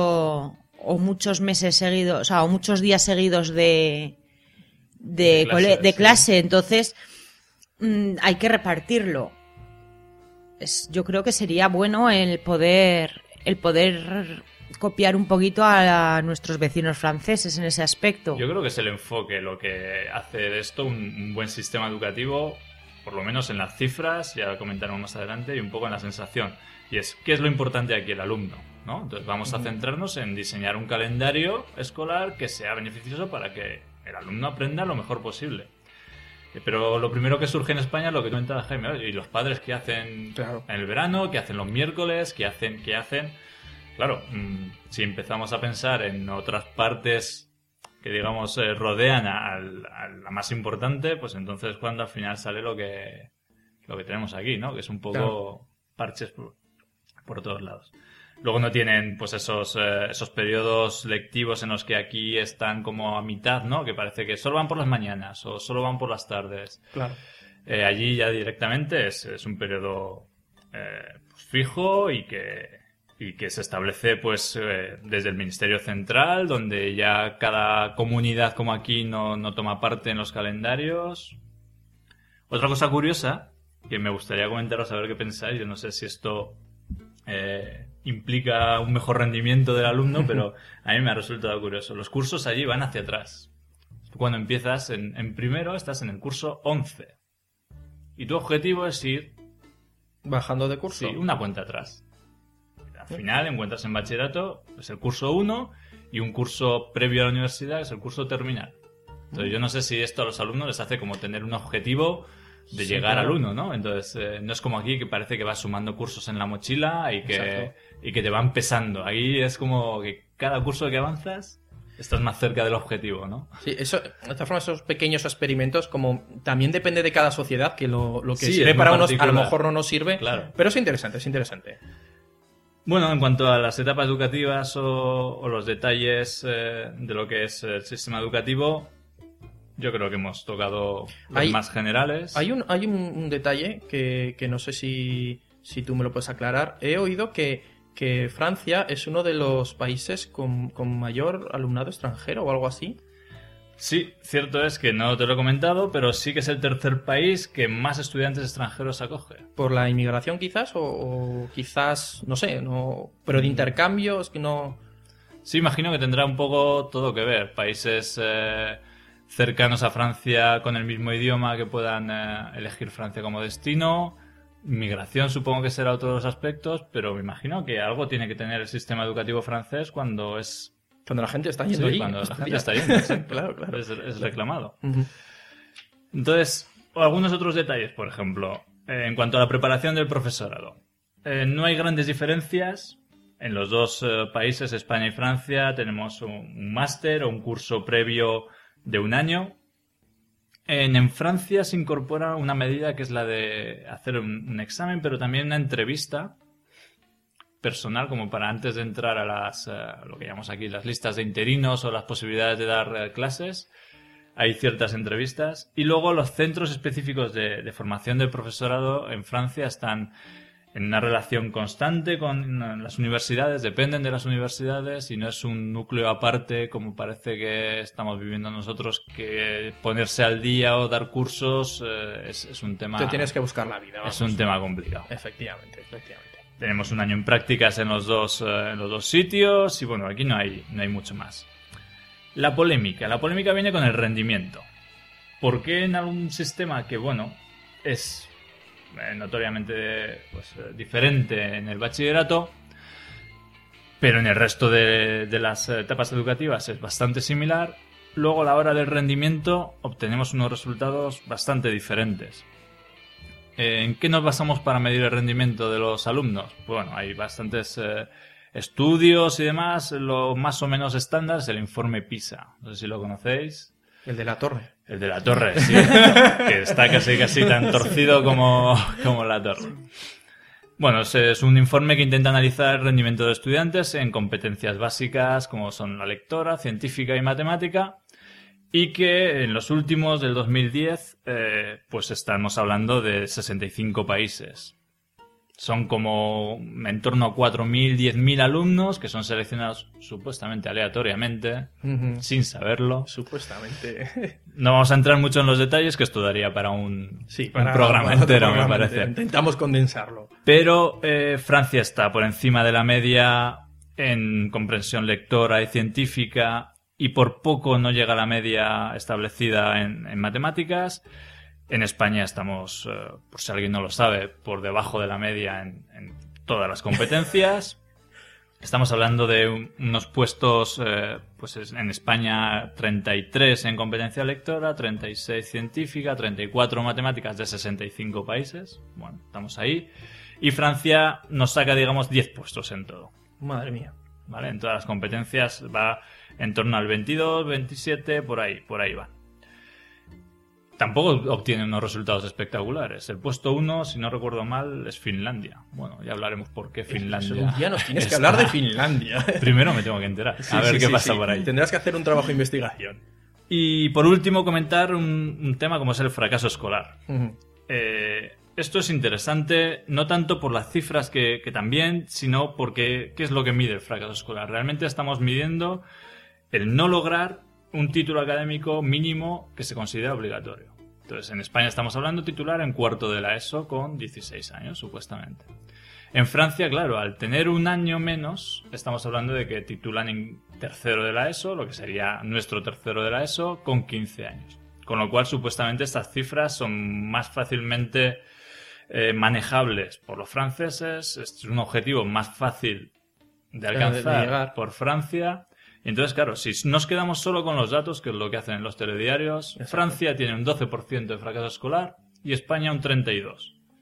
muchos meses seguidos, o sea, o muchos días seguidos de clase. Entonces, hay que repartirlo. Yo creo que sería bueno el poder copiar un poquito a nuestros vecinos franceses en ese aspecto. Yo creo que es el enfoque lo que hace de esto un buen sistema educativo, por lo menos en las cifras, ya comentaremos más adelante, y un poco en la sensación. Y es, ¿qué es lo importante aquí? El alumno, ¿no? Entonces vamos a centrarnos en diseñar un calendario escolar que sea beneficioso para que el alumno aprenda lo mejor posible. Pero lo primero que surge en España es lo que comentaba Jaime, ¿y los padres qué hacen Claro. en el verano? ¿Qué hacen los miércoles? ¿Qué hacen? Claro, si empezamos a pensar en otras partes que, digamos, rodean a la más importante, pues entonces cuando al final sale lo que tenemos aquí, ¿no? Que es un poco Claro. parches por todos lados. Luego no tienen pues esos periodos lectivos en los que aquí están como a mitad, ¿no? Que parece que solo van por las mañanas o solo van por las tardes. Claro. Allí ya directamente es un periodo pues, fijo y que se establece pues desde el Ministerio Central, donde ya cada comunidad como aquí no toma parte en los calendarios. Otra cosa curiosa que me gustaría comentaros a ver qué pensáis, yo no sé si esto implica un mejor rendimiento del alumno, pero a mí me ha resultado curioso. Los cursos allí van hacia atrás. Cuando empiezas en primero, estás en el curso 11. Y tu objetivo es ir Bajando de curso. sí, una cuenta atrás. Al final encuentras en bachillerato es el curso 1 y un curso previo a la universidad es el curso terminal. Entonces yo no sé si esto a los alumnos les hace como tener un objetivo de Sí, llegar claro. al 1, ¿no? Entonces no es como aquí que parece que vas sumando cursos en la mochila y que Exacto. te van pesando. Ahí es como que cada curso que avanzas estás más cerca del objetivo, ¿no? Sí, eso, de todas formas, esos pequeños experimentos, como también depende de cada sociedad, que lo que Sí, sirve es para muy unos a lo particular. mejor no nos sirve, Claro. pero es interesante, es interesante. Bueno, en cuanto a las etapas educativas o los detalles de lo que es el sistema educativo, yo creo que hemos tocado los Hay- más generales. Hay un detalle que no sé si tú me lo puedes aclarar. He oído que Francia es uno de los países con mayor alumnado extranjero o algo así. Sí, cierto es que no te lo he comentado, pero sí que es el tercer país que más estudiantes extranjeros acoge. ¿Por la inmigración quizás? O quizás, no sé, no, pero de intercambio, es que no... Sí, imagino que tendrá un poco todo que ver. Países cercanos a Francia con el mismo idioma que puedan elegir Francia como destino. Migración supongo que será otro de los aspectos, pero me imagino que algo tiene que tener el sistema educativo francés cuando es... Cuando la gente está yendo Sí, allí. cuando la hostia. gente está yendo, exacto. Claro, claro. Es reclamado. Ujú. Entonces, algunos otros detalles, por ejemplo, en cuanto a la preparación del profesorado. No hay grandes diferencias. En los dos países, España y Francia, tenemos un máster o un curso previo de un año. En Francia se incorpora una medida que es la de hacer un examen, pero también una entrevista personal, como para antes de entrar a lo que llamamos aquí las listas de interinos o las posibilidades de dar clases. Hay ciertas entrevistas. Y luego los centros específicos de formación del profesorado en Francia están en una relación constante con las universidades, dependen de las universidades y no es un núcleo aparte como parece que estamos viviendo nosotros, que ponerse al día o dar cursos es un tema... Te tienes que buscar la vida. Es vamos. un tema complicado. Efectivamente, efectivamente. Tenemos un año en prácticas en los dos sitios y bueno, aquí no hay mucho más. La polémica viene con el rendimiento. ¿Por qué en algún sistema que, bueno, es notoriamente pues, diferente en el bachillerato, pero en el resto de las etapas educativas es bastante similar, luego a la hora del rendimiento obtenemos unos resultados bastante diferentes? ¿En qué nos basamos para medir el rendimiento de los alumnos? Bueno, hay bastantes estudios y demás. Lo más o menos estándar es el informe PISA. No sé si lo conocéis. El de la torre. El de la torre, sí. Que está casi tan torcido como la torre. Bueno, es un informe que intenta analizar el rendimiento de estudiantes en competencias básicas como son la lectora, científica y matemática. Y que en los últimos del 2010, pues estamos hablando de 65 países. Son como en torno a 4.000, 10.000 alumnos que son seleccionados supuestamente aleatoriamente, Ujú. sin saberlo. Supuestamente. No vamos a entrar mucho en los detalles, que esto daría para un programa para entero, otro me programa parece. entero. Intentamos condensarlo. Pero Francia está por encima de la media en comprensión lectora y científica y por poco no llega a la media establecida en matemáticas. En España estamos, por si alguien no lo sabe, por debajo de la media en todas las competencias. Estamos hablando de unos puestos, pues en España 33 en competencia lectora, 36 científica, 34 matemáticas de 65 países. Bueno, estamos ahí. Y Francia nos saca, digamos, 10 puestos en todo. Madre mía. ¿Vale? En todas las competencias va en torno al 22, 27, por ahí van. tampoco obtiene unos resultados espectaculares. El puesto 1, si no recuerdo mal, es Finlandia. Bueno, ya hablaremos por qué Finlandia. Un día nos tienes que hablar de Finlandia. Primero me tengo que enterar. A ver qué pasa por ahí. Tendrás que hacer un trabajo de investigación. Y por último, comentar un tema como es el fracaso escolar. Uh-huh. Esto es interesante, no tanto por las cifras que también, sino porque ¿qué es lo que mide el fracaso escolar? Realmente estamos midiendo el no lograr un título académico mínimo que se considera obligatorio. Entonces, en España estamos hablando titular en cuarto de la ESO con 16 años, supuestamente. En Francia, claro, al tener un año menos, estamos hablando de que titulan en tercero de la ESO, lo que sería nuestro tercero de la ESO, con 15 años. Con lo cual, supuestamente, estas cifras son más fácilmente manejables por los franceses, es un objetivo más fácil de alcanzar por Francia. Y entonces, claro, si nos quedamos solo con los datos, que es lo que hacen en los telediarios, exacto, Francia tiene un 12% de fracaso escolar y España un 32%.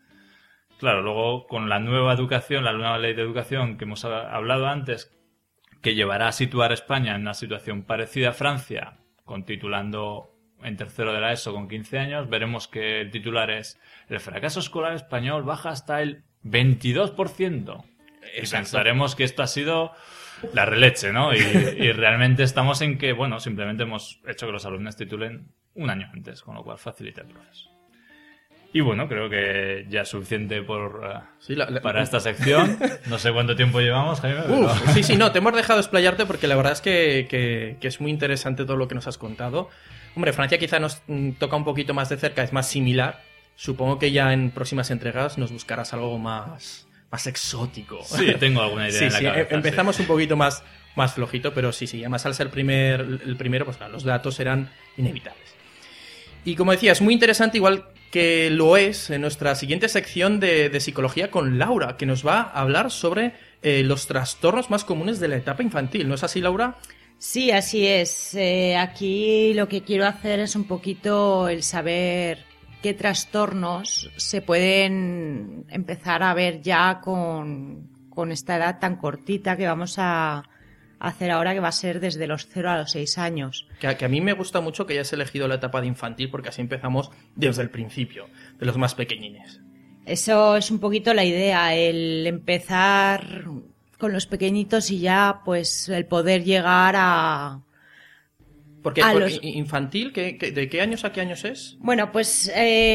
Claro, luego con la nueva educación, la nueva ley de educación que hemos hablado antes, que llevará a situar a España en una situación parecida a Francia, con titulando en tercero de la ESO con 15 años, veremos que el titular es el fracaso escolar español baja hasta el 22%. Y pensaremos que esto ha sido la releche, ¿no? Y realmente estamos en que, bueno, simplemente hemos hecho que los alumnos titulen un año antes, con lo cual facilita el proceso. Y bueno, creo que ya es suficiente para esta sección. No sé cuánto tiempo llevamos, Jaime. Pero... Sí, no, te hemos dejado explayarte porque la verdad es que es muy interesante todo lo que nos has contado. Hombre, Francia quizá nos toca un poquito más de cerca, es más similar. Supongo que ya en próximas entregas nos buscarás algo más exótico. Sí, tengo alguna idea en la cabeza. Empezamos un poquito más flojito, pero sí, además al ser el primero, pues claro, los datos eran inevitables. Y como decía, es muy interesante, igual que lo es en nuestra siguiente sección de psicología con Laura, que nos va a hablar sobre los trastornos más comunes de la etapa infantil. ¿No es así, Laura? Sí, así es. Aquí lo que quiero hacer es un poquito el saber qué trastornos se pueden empezar a ver ya con esta edad tan cortita que vamos a hacer ahora, que va a ser desde los 0 a los 6 años. Que a mí me gusta mucho que hayas elegido la etapa de infantil, porque así empezamos desde el principio, de los más pequeñines. Eso es un poquito la idea, el empezar con los pequeñitos y ya pues el poder llegar a... Porque infantil, ¿de qué años a qué años es? Bueno, pues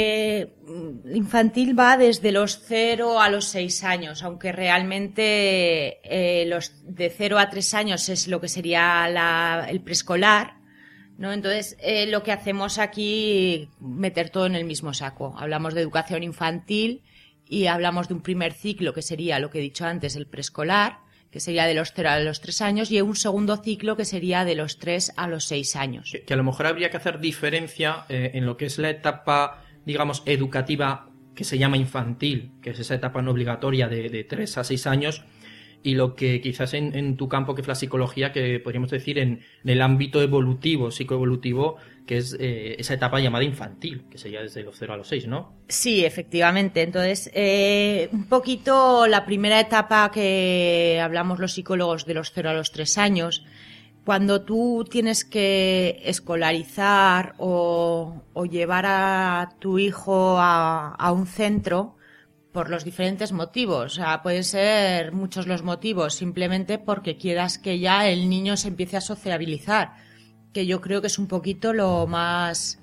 infantil va desde los 0 a los 6 años, aunque realmente los de 0 a 3 años es lo que sería el preescolar, ¿no? Entonces, lo que hacemos aquí, meter todo en el mismo saco. Hablamos de educación infantil y hablamos de un primer ciclo que sería lo que he dicho antes, el preescolar, que sería de los 0 a los 3 años, y un segundo ciclo que sería de los 3 a los 6 años. Que a lo mejor habría que hacer diferencia en lo que es la etapa, digamos, educativa, que se llama infantil, que es esa etapa no obligatoria de 3 a 6 años, y lo que quizás en tu campo, que es la psicología, que podríamos decir en el ámbito evolutivo, psicoevolutivo, que es esa etapa llamada infantil, que sería desde los 0 a los 6, ¿no? Sí, efectivamente. Entonces, un poquito la primera etapa que hablamos los psicólogos de los 0 a los 3 años, cuando tú tienes que escolarizar o llevar a tu hijo a un centro, por los diferentes motivos. O sea, pueden ser muchos los motivos, simplemente porque quieras que ya el niño se empiece a sociabilizar, que yo creo que es un poquito lo más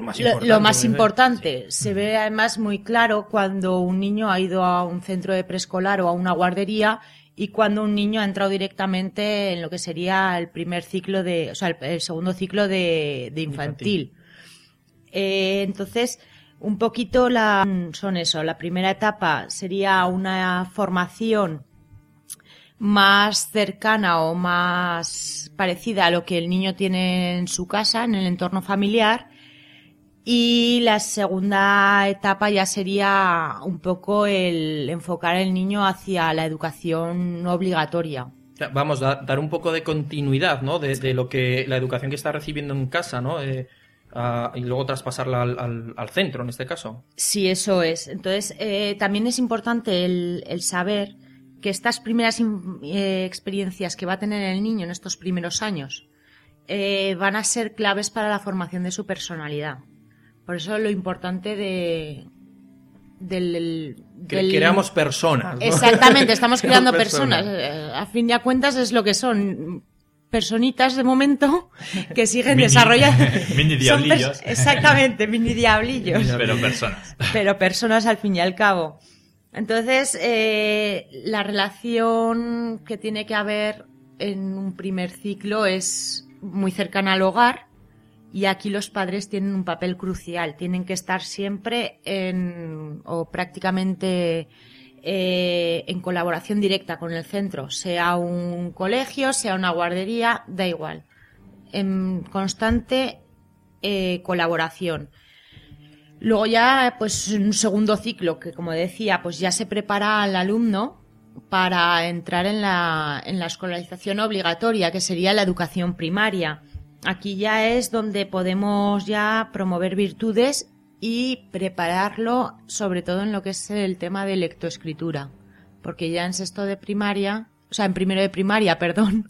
importante. Se ve además muy claro cuando un niño ha ido a un centro de preescolar o a una guardería y cuando un niño ha entrado directamente en lo que sería el primer ciclo el segundo ciclo de infantil. Entonces, un poquito son eso. La primera etapa sería una formación más cercana o más parecida a lo que el niño tiene en su casa, en el entorno familiar. Y la segunda etapa ya sería un poco el enfocar al niño hacia la educación no obligatoria. Vamos a dar un poco de continuidad, ¿no? De lo que la educación que está recibiendo en casa, ¿no? Y luego traspasarla al centro, en este caso. Sí, eso es. Entonces, también es importante el saber que estas primeras experiencias que va a tener el niño en estos primeros años van a ser claves para la formación de su personalidad. Por eso lo importante Creamos personas, ¿no? Exactamente, estamos creando Personas. personas. A fin de cuentas es lo que son. Personitas de momento que siguen desarrollando. Mini diablillos. Exactamente, mini diablillos. Pero personas. Pero personas al fin y al cabo. Entonces, la relación que tiene que haber en un primer ciclo es muy cercana al hogar, y aquí los padres tienen un papel crucial. Tienen que estar siempre o prácticamente en colaboración directa con el centro, sea un colegio, sea una guardería, da igual. En constante colaboración. Luego ya, pues un segundo ciclo, que como decía, pues ya se prepara al alumno para entrar en la escolarización obligatoria, que sería la educación primaria. Aquí ya es donde podemos ya promover virtudes y prepararlo, sobre todo en lo que es el tema de lectoescritura, porque ya en en primero de primaria, perdón,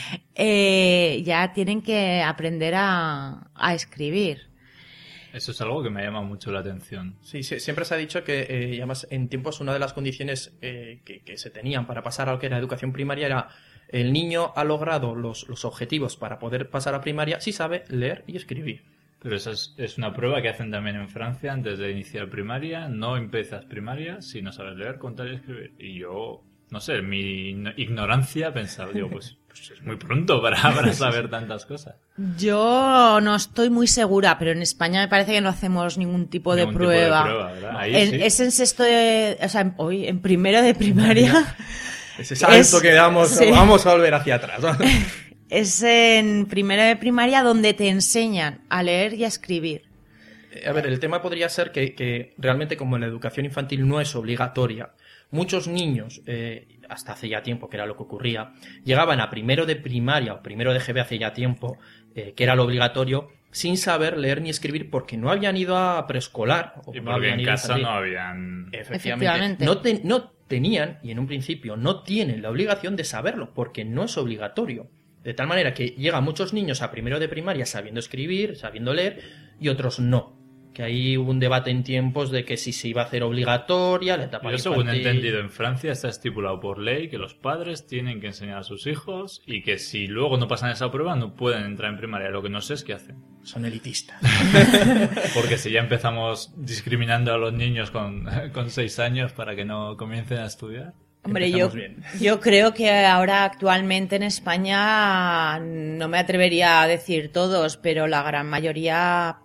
ya tienen que aprender a escribir. Eso es algo que me llama mucho la atención. Sí, siempre se ha dicho que, y además, en tiempos una de las condiciones que se tenían para pasar a lo que era educación primaria era el niño ha logrado los objetivos para poder pasar a primaria si sabe leer y escribir. Pero esa es una prueba que hacen también en Francia antes de iniciar primaria. No empiezas primaria si no sabes leer, contar y escribir. Y yo, no sé, en mi ignorancia pensaba, digo, pues es muy pronto para saber tantas cosas. Yo no estoy muy segura, pero en España me parece que no hacemos ningún tipo de prueba. ¿Verdad? Ahí sí. Es en sexto en primero de primaria. Ese salto que damos, sí. Vamos a volver hacia atrás, ¿no? Es en primero de primaria donde te enseñan a leer y a escribir. A ver, el tema podría ser que realmente, como en la educación infantil no es obligatoria, muchos niños, hasta hace ya tiempo que era lo que ocurría, llegaban a primero de primaria o primero de GB hace ya tiempo, que era lo obligatorio, sin saber leer ni escribir porque no habían ido a preescolar. O y no porque habían en ido a casa salir. no habían... Efectivamente. No tenían, y en un principio no tienen la obligación de saberlo, porque no es obligatorio. De tal manera que llegan muchos niños a primero de primaria sabiendo escribir, sabiendo leer, y otros no. Que ahí hubo un debate en tiempos de que si se iba a hacer obligatoria, la etapa Yo, según he infantil. entendido, en Francia está estipulado por ley que los padres tienen que enseñar a sus hijos y que si luego no pasan esa prueba no pueden entrar en primaria. Lo que no sé es qué hacen. Son elitistas. Porque si ya empezamos discriminando a los niños con 6 años para que no comiencen a estudiar... Hombre, Empezamos bien. yo creo que ahora actualmente en España, no me atrevería a decir todos, pero la gran mayoría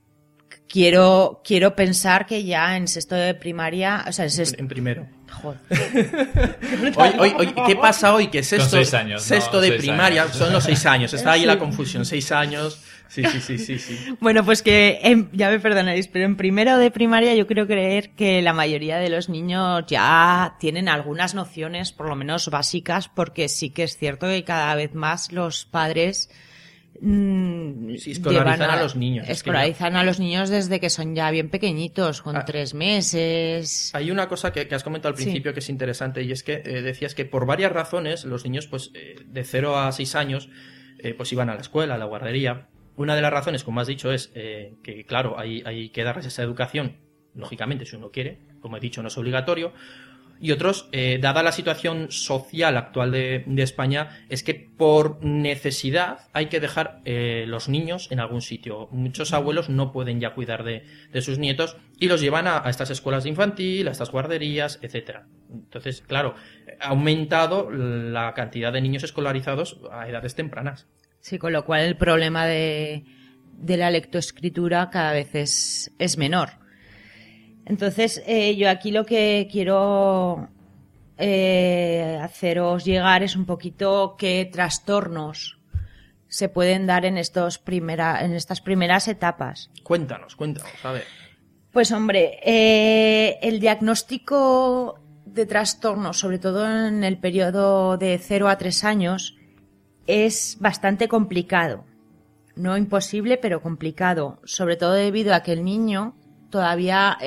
quiero pensar que ya en sexto de primaria, o sea, En primero. Joder. Hoy, ¿qué pasa hoy? Que sexto, Son 6 años, sexto ¿no? de 6 primaria, años. son los 6 años. Está ahí Sí. la confusión, 6 años. Sí. Bueno, pues que ya me perdonaréis, pero en primero de primaria yo creo creer que la mayoría de los niños ya tienen algunas nociones, por lo menos básicas, porque sí que es cierto que cada vez más los padres Sí, escolarizan a los niños. Es que escolarizan a los niños desde que son ya bien pequeñitos, con Ah. 3 meses. Hay una cosa que has comentado al Sí. principio que es interesante, y es que decías que por varias razones los niños pues de 0 a 6 años pues iban a la escuela, a la guardería. Una de las razones, como has dicho, es que claro, hay que darles esa educación, lógicamente, si uno quiere, como he dicho, no es obligatorio. Y otros, dada la situación social actual de España, es que por necesidad hay que dejar los niños en algún sitio. Muchos abuelos no pueden ya cuidar de sus nietos y los llevan a estas escuelas de infantil, a estas guarderías, etcétera. Entonces, claro, ha aumentado la cantidad de niños escolarizados a edades tempranas. Sí, con lo cual el problema de la lectoescritura cada vez es menor. Entonces, yo aquí lo que quiero haceros llegar es un poquito qué trastornos se pueden dar en estas primeras etapas. Cuéntanos, a ver. Pues hombre, el diagnóstico de trastornos, sobre todo en el periodo de 0 a 3 años, es bastante complicado. No imposible, pero complicado. Sobre todo debido a que el niño todavía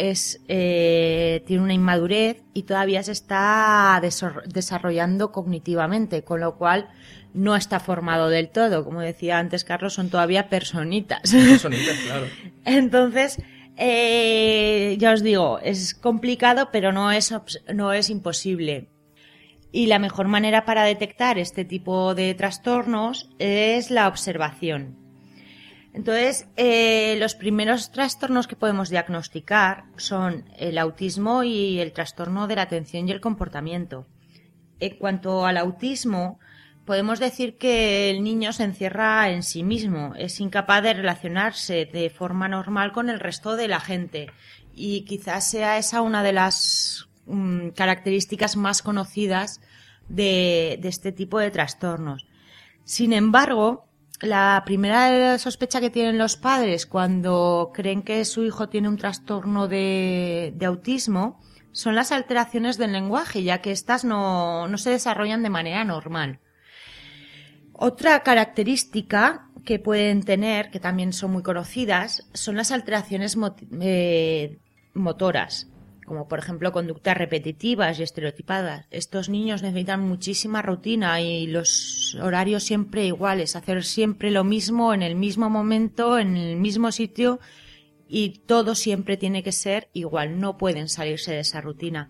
tiene una inmadurez y todavía se está desarrollando cognitivamente, con lo cual no está formado del todo. Como decía antes Carlos, son todavía personitas. Personitas, claro. Entonces, Ya os digo, es complicado, pero no es imposible. Y la mejor manera para detectar este tipo de trastornos es la observación. Entonces, los primeros trastornos que podemos diagnosticar son el autismo y el trastorno de la atención y el comportamiento. En cuanto al autismo, podemos decir que el niño se encierra en sí mismo, es incapaz de relacionarse de forma normal con el resto de la gente. Y quizás sea esa una de las características más conocidas de este tipo de trastornos. Sin embargo, la primera sospecha que tienen los padres cuando creen que su hijo tiene un trastorno de autismo son las alteraciones del lenguaje, ya que éstas no se desarrollan de manera normal. Otra característica que pueden tener, que también son muy conocidas, son las alteraciones motoras, como por ejemplo conductas repetitivas y estereotipadas. Estos niños necesitan muchísima rutina y los horarios siempre iguales, hacer siempre lo mismo en el mismo momento, en el mismo sitio, y todo siempre tiene que ser igual, no pueden salirse de esa rutina.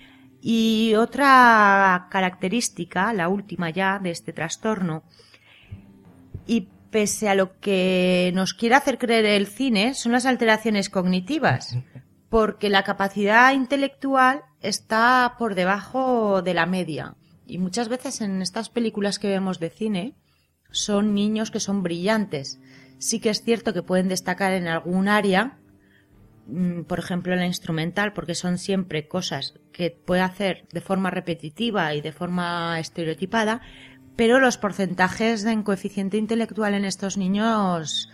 Y otra característica, la última ya de este trastorno, y pese a lo que nos quiere hacer creer el cine, son las alteraciones cognitivas, porque la capacidad intelectual está por debajo de la media. Y muchas veces en estas películas que vemos de cine son niños que son brillantes. Sí que es cierto que pueden destacar en algún área, por ejemplo en la instrumental, porque son siempre cosas que puede hacer de forma repetitiva y de forma estereotipada, pero los porcentajes en coeficiente intelectual en estos niños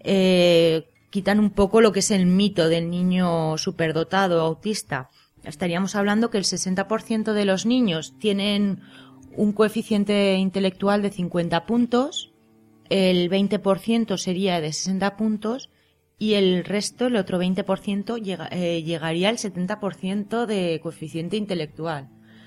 quitan un poco lo que es el mito del niño superdotado autista. Estaríamos hablando que el 60% de los niños tienen un coeficiente intelectual de 50 puntos, el 20% sería de 60 puntos y el resto, el otro 20%, llegaría al 70% de coeficiente intelectual.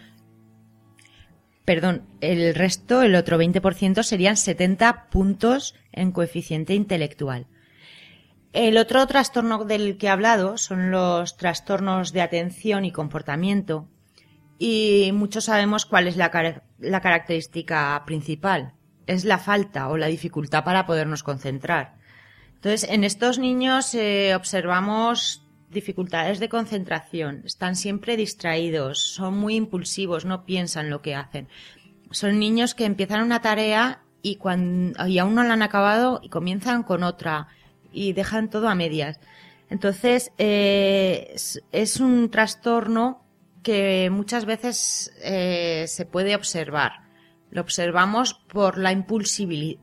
Perdón, el resto, el otro 20%, serían 70 puntos en coeficiente intelectual. El otro trastorno del que he hablado son los trastornos de atención y comportamiento, y muchos sabemos cuál es la característica principal. Es la falta o la dificultad para podernos concentrar. Entonces, en estos niños observamos dificultades de concentración, están siempre distraídos, son muy impulsivos, no piensan lo que hacen. Son niños que empiezan una tarea y aún no la han acabado y comienzan con otra y dejan todo a medias. Entonces, es un trastorno que muchas veces se puede observar. Lo observamos por la impulsividad,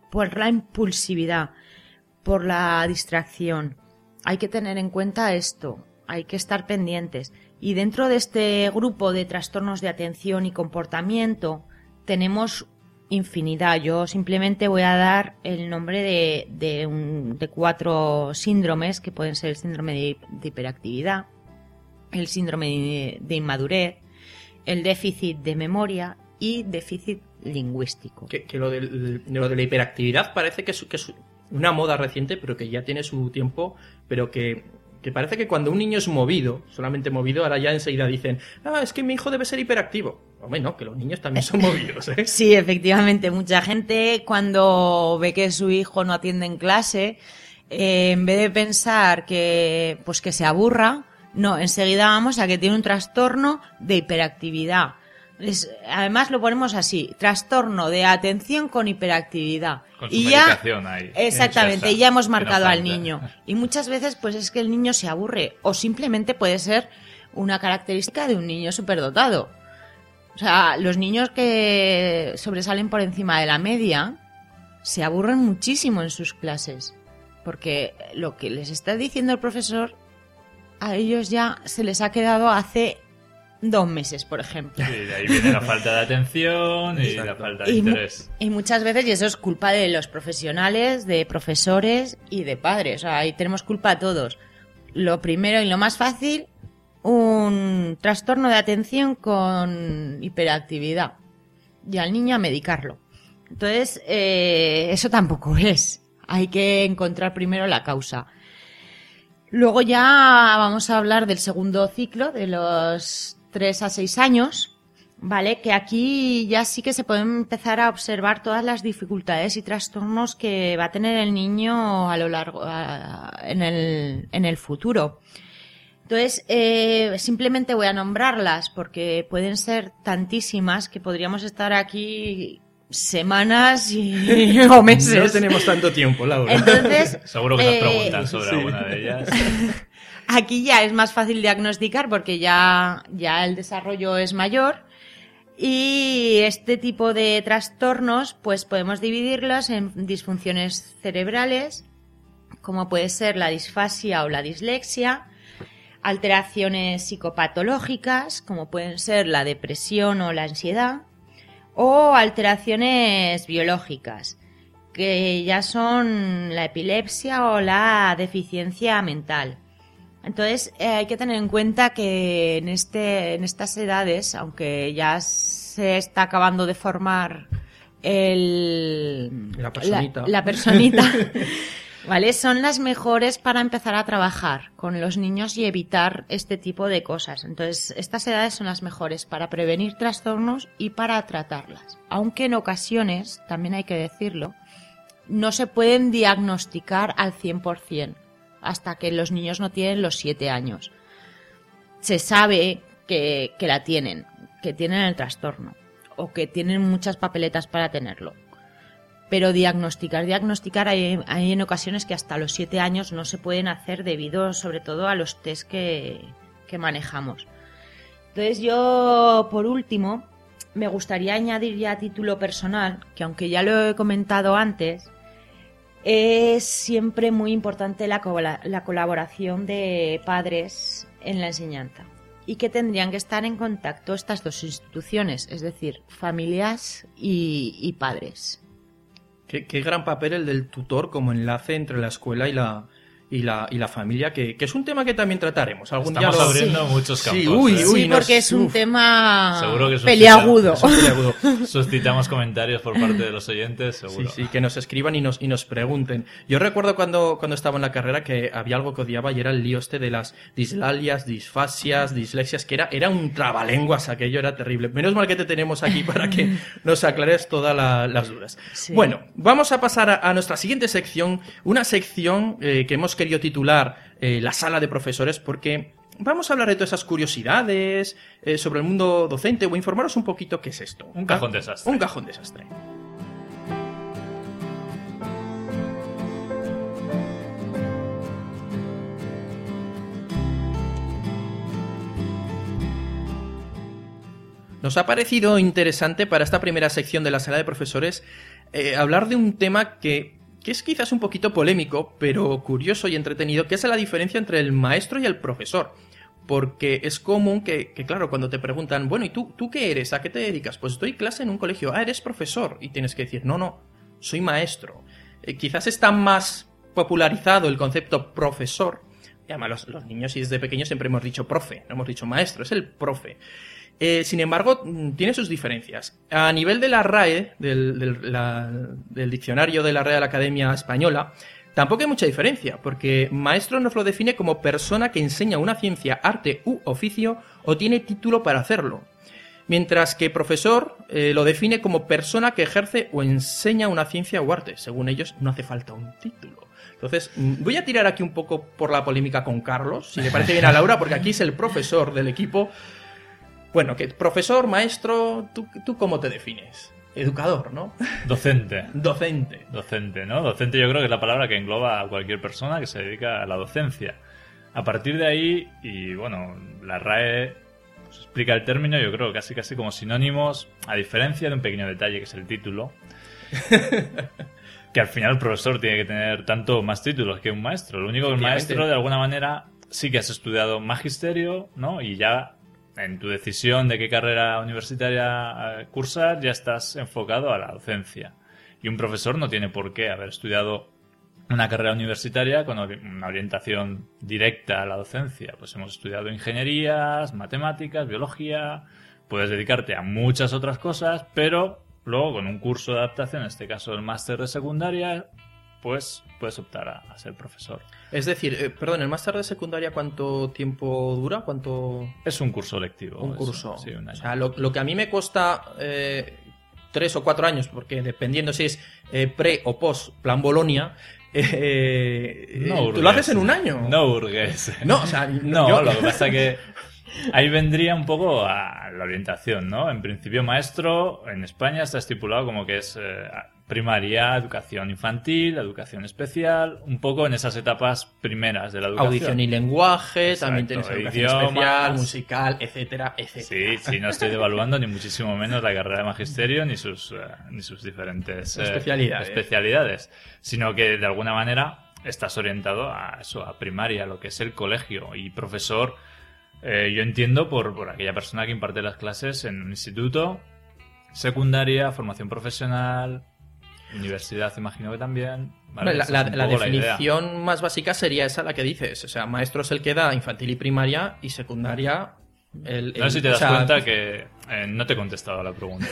por la distracción. Hay que tener en cuenta esto, hay que estar pendientes. Y dentro de este grupo de trastornos de atención y comportamiento tenemos infinidad. Yo simplemente voy a dar el nombre de 4 síndromes, que pueden ser el síndrome de hiperactividad, el síndrome de inmadurez, el déficit de memoria y déficit lingüístico. Que lo de la hiperactividad parece que es una moda reciente, pero que ya tiene su tiempo, pero que parece que cuando un niño es movido, solamente movido, ahora ya enseguida dicen, es que mi hijo debe ser hiperactivo. Hombre, no, que los niños también son movidos, ¿eh? Sí, efectivamente. Mucha gente cuando ve que su hijo no atiende en clase, en vez de pensar que se aburra, no, enseguida vamos a que tiene un trastorno de hiperactividad. Además lo ponemos así, trastorno de atención con hiperactividad. Con su medicación ahí. Exactamente, ya hemos marcado al niño. Y muchas veces pues es que el niño se aburre o simplemente puede ser una característica de un niño superdotado. O sea, los niños que sobresalen por encima de la media se aburren muchísimo en sus clases, porque lo que les está diciendo el profesor a ellos ya se les ha quedado hace 2 meses, por ejemplo. Sí, de ahí viene la falta de atención y la falta de interés. Y muchas veces, y eso es culpa de los profesionales, de profesores y de padres. O sea, ahí tenemos culpa a todos. Lo primero y lo más fácil, un trastorno de atención con hiperactividad. Y al niño a medicarlo. Entonces, eso tampoco es. Hay que encontrar primero la causa. Luego ya vamos a hablar del segundo ciclo, de los 3 a 6 años, ¿vale? Que aquí ya sí que se pueden empezar a observar todas las dificultades y trastornos que va a tener el niño a lo largo, en el futuro. Entonces, simplemente voy a nombrarlas porque pueden ser tantísimas que podríamos estar aquí semanas o meses. No tenemos tanto tiempo, Laura. Entonces, Seguro que nos preguntan sobre alguna de ellas. Aquí ya es más fácil diagnosticar porque ya el desarrollo es mayor. Y este tipo de trastornos, pues podemos dividirlos en disfunciones cerebrales, como puede ser la disfasia o la dislexia, alteraciones psicopatológicas, como pueden ser la depresión o la ansiedad, o alteraciones biológicas, que ya son la epilepsia o la deficiencia mental. Entonces, hay que tener en cuenta que en estas edades, aunque ya se está acabando de formar la personita, la personita ¿vale? Son las mejores para empezar a trabajar con los niños y evitar este tipo de cosas. Entonces, estas edades son las mejores para prevenir trastornos y para tratarlas. Aunque en ocasiones, también hay que decirlo, no se pueden diagnosticar al 100% hasta que los niños no tienen los 7 años. Se sabe que la tienen, que tienen el trastorno o que tienen muchas papeletas para tenerlo. Pero diagnosticar hay en ocasiones que hasta los 7 años no se pueden hacer debido sobre todo a los test que manejamos. Entonces yo, por último, me gustaría añadir ya a título personal, que aunque ya lo he comentado antes, es siempre muy importante la colaboración de padres en la enseñanza y que tendrían que estar en contacto estas dos instituciones, es decir, familias y padres. Qué gran papel el del tutor como enlace entre la escuela y la familia, que es un tema que también trataremos. Estamos abriendo muchos campos. Sí, porque es un tema seguro que peliagudo. Suscitamos comentarios por parte de los oyentes, seguro. Sí, que nos escriban y nos pregunten. Yo recuerdo cuando estaba en la carrera que había algo que odiaba y era el lío este de las dislalias, disfasias, dislexias, que era un trabalenguas, aquello era terrible. Menos mal que te tenemos aquí para que nos aclares todas las dudas. Sí. Bueno, vamos a pasar a nuestra siguiente sección, una sección que hemos querido titular la sala de profesores, porque vamos a hablar de todas esas curiosidades sobre el mundo docente o informaros un poquito qué es esto. Un cajón desastre. Un cajón desastre. Nos ha parecido interesante para esta primera sección de la sala de profesores hablar de un tema que es quizás un poquito polémico, pero curioso y entretenido, que es la diferencia entre el maestro y el profesor. Porque es común que claro, cuando te preguntan, bueno, ¿y tú qué eres? ¿A qué te dedicas? Pues doy clase en un colegio. Ah, eres profesor. Y tienes que decir, no, soy maestro. Quizás está más popularizado el concepto profesor. Y además los niños y desde pequeños siempre hemos dicho profe, no hemos dicho maestro, es el profe. Sin embargo, tiene sus diferencias. A nivel de la RAE, del diccionario de la Real Academia Española, tampoco hay mucha diferencia, porque maestro nos lo define como persona que enseña una ciencia, arte u oficio o tiene título para hacerlo. Mientras que profesor lo define como persona que ejerce o enseña una ciencia o arte. Según ellos, no hace falta un título. Entonces, voy a tirar aquí un poco por la polémica con Carlos, si le parece bien a Laura, porque aquí es el profesor del equipo. Bueno, que profesor, maestro, ¿tú cómo te defines? Educador, ¿no? Docente. Docente, ¿no? Docente yo creo que es la palabra que engloba a cualquier persona que se dedica a la docencia. A partir de ahí, y bueno, la RAE pues, explica el término, yo creo casi como sinónimos, a diferencia de un pequeño detalle que es el título, que al final el profesor tiene que tener tanto más títulos que un maestro. Lo único que el maestro, de alguna manera, sí que has estudiado magisterio, ¿no? Y ya en tu decisión de qué carrera universitaria cursar, ya estás enfocado a la docencia. Y un profesor no tiene por qué haber estudiado una carrera universitaria con una orientación directa a la docencia. Pues hemos estudiado ingenierías, matemáticas, biología. Puedes dedicarte a muchas otras cosas, pero luego con un curso de adaptación, en este caso el máster de secundaria, pues puedes optar a ser profesor. Es decir, perdón, ¿el máster de secundaria cuánto tiempo dura? ¿Cuánto...? Es un curso lectivo. Un curso. Sí, un año. O sea, lo que a mí me cuesta 3 o 4 años, porque dependiendo si es pre o post plan Bolonia, No tú lo haces en un año. No hurgues. No, o sea, no, lo que pasa que ahí vendría un poco a la orientación, ¿no? En principio, maestro en España está estipulado como que es primaria, educación infantil, educación especial, un poco en esas etapas primeras de la educación. Audición y lenguaje, Exacto, también tienes educación idiomas, especial, musical, etcétera, etcétera. Sí, no estoy devaluando ni muchísimo menos la carrera de magisterio ni sus diferentes especialidades, sino que de alguna manera estás orientado a eso, a primaria, lo que es el colegio y profesor. Yo entiendo por aquella persona que imparte las clases en un instituto, secundaria, formación profesional, universidad, imagino que también. Vale, la definición más básica sería esa la que dices. O sea, maestro es el que da infantil y primaria, y secundaria... No sé si te das cuenta que no te he contestado a la pregunta.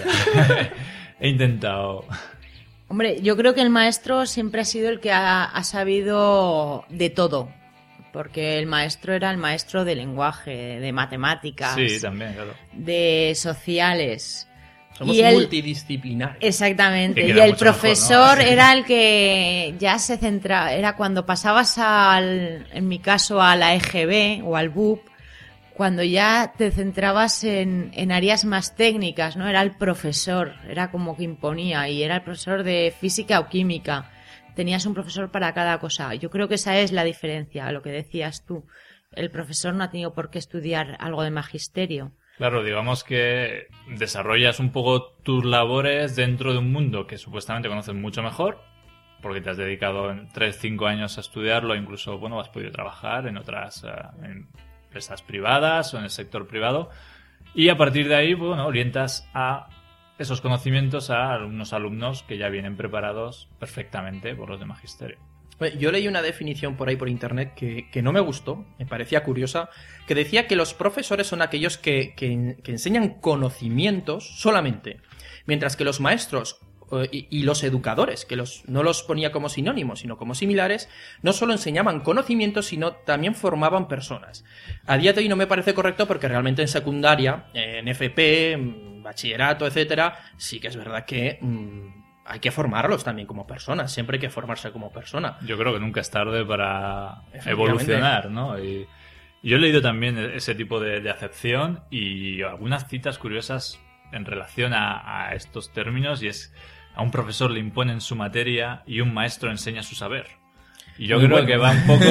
He intentado... Hombre, yo creo que el maestro siempre ha sido el que ha sabido de todo. Porque el maestro era el maestro de lenguaje, de matemáticas. Sí, también, claro. De sociales. Somos multidisciplinarios. Exactamente. Y el profesor, ¿no? Era el que ya se centraba. Era cuando pasabas en mi caso, a la EGB o al BUP, cuando ya te centrabas en áreas más técnicas, ¿no? Era el profesor, era como que imponía, y era el profesor de física o química. Tenías un profesor para cada cosa. Yo creo que esa es la diferencia, lo que decías tú. El profesor no ha tenido por qué estudiar algo de magisterio. Claro, digamos que desarrollas un poco tus labores dentro de un mundo que supuestamente conoces mucho mejor, porque te has dedicado 3-5 años a estudiarlo, incluso, bueno, has podido trabajar en otras empresas privadas o en el sector privado, y a partir de ahí, bueno, orientas a esos conocimientos a unos alumnos que ya vienen preparados perfectamente por los de magisterio. Yo leí una definición por ahí por internet que no me gustó, me parecía curiosa, que decía que los profesores son aquellos que enseñan conocimientos solamente, mientras que los maestros y los educadores, que no los ponía como sinónimos, sino como similares, no solo enseñaban conocimientos, sino también formaban personas. A día de hoy no me parece correcto, porque realmente en secundaria, en FP, en bachillerato, etcétera, sí que es verdad que hay que formarlos también como personas. Siempre hay que formarse como persona. Yo creo que nunca es tarde para evolucionar, ¿no? Y yo he leído también ese tipo de acepción y algunas citas curiosas en relación a estos términos, y es: a un profesor le imponen su materia y un maestro enseña su saber. Y yo creo que va un poco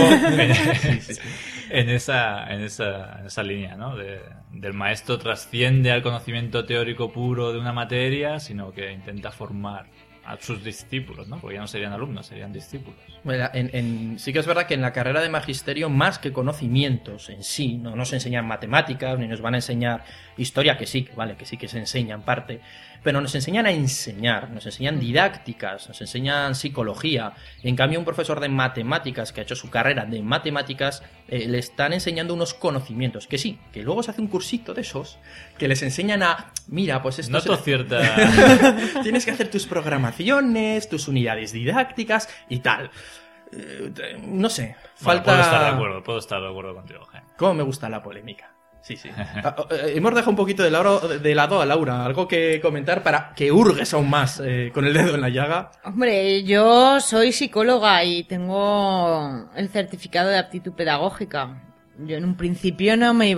en esa línea, ¿no? Del maestro trasciende al conocimiento teórico puro de una materia, sino que intenta formar a sus discípulos, ¿no? Porque ya no serían alumnos, serían discípulos. Bueno, sí que es verdad que en la carrera de magisterio, más que conocimientos en sí, no nos enseñan matemáticas, ni nos van a enseñar historia, que sí, vale, que sí que se enseña en parte, pero nos enseñan a enseñar, nos enseñan didácticas, nos enseñan psicología. En cambio, un profesor de matemáticas que ha hecho su carrera de matemáticas, le están enseñando unos conocimientos, que sí, que luego se hace un cursito de esos, que les enseñan a, mira, pues esto... Noto cierta... Tienes que hacer tus programaciones, tus unidades didácticas y tal. No sé, falta... Bueno, puedo estar de acuerdo contigo, Jaime. ¿Cómo me gusta la polémica? Sí. Hemos dejado un poquito de lado a Laura. ¿Algo que comentar para que hurgues aún más con el dedo en la llaga? Hombre, yo soy psicóloga y tengo el certificado de aptitud pedagógica. Yo en un principio no me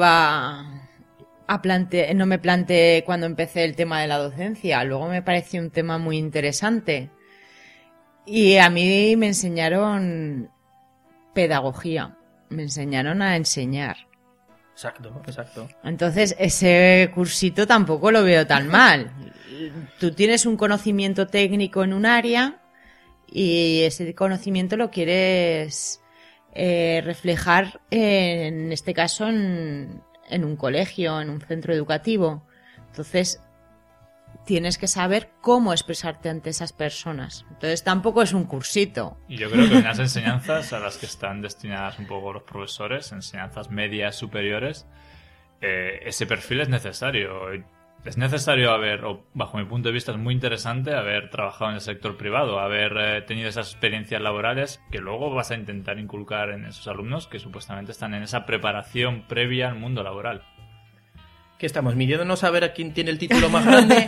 planteé cuando empecé el tema de la docencia. Luego me pareció un tema muy interesante. Y a mí me enseñaron pedagogía. Me enseñaron a enseñar. Exacto. Entonces, ese cursito tampoco lo veo tan mal. Tú tienes un conocimiento técnico en un área y ese conocimiento lo quieres reflejar, en este caso, en un colegio, en un centro educativo. Entonces, tienes que saber cómo expresarte ante esas personas. Entonces, tampoco es un cursito. Y yo creo que en las enseñanzas a las que están destinadas un poco los profesores, enseñanzas medias, superiores, ese perfil es necesario. es necesario haber, o bajo mi punto de vista es muy interesante haber trabajado en el sector privado, haber tenido esas experiencias laborales que luego vas a intentar inculcar en esos alumnos que supuestamente están en esa preparación previa al mundo laboral. ¿Qué estamos midiéndonos a ver a quién tiene el título más grande?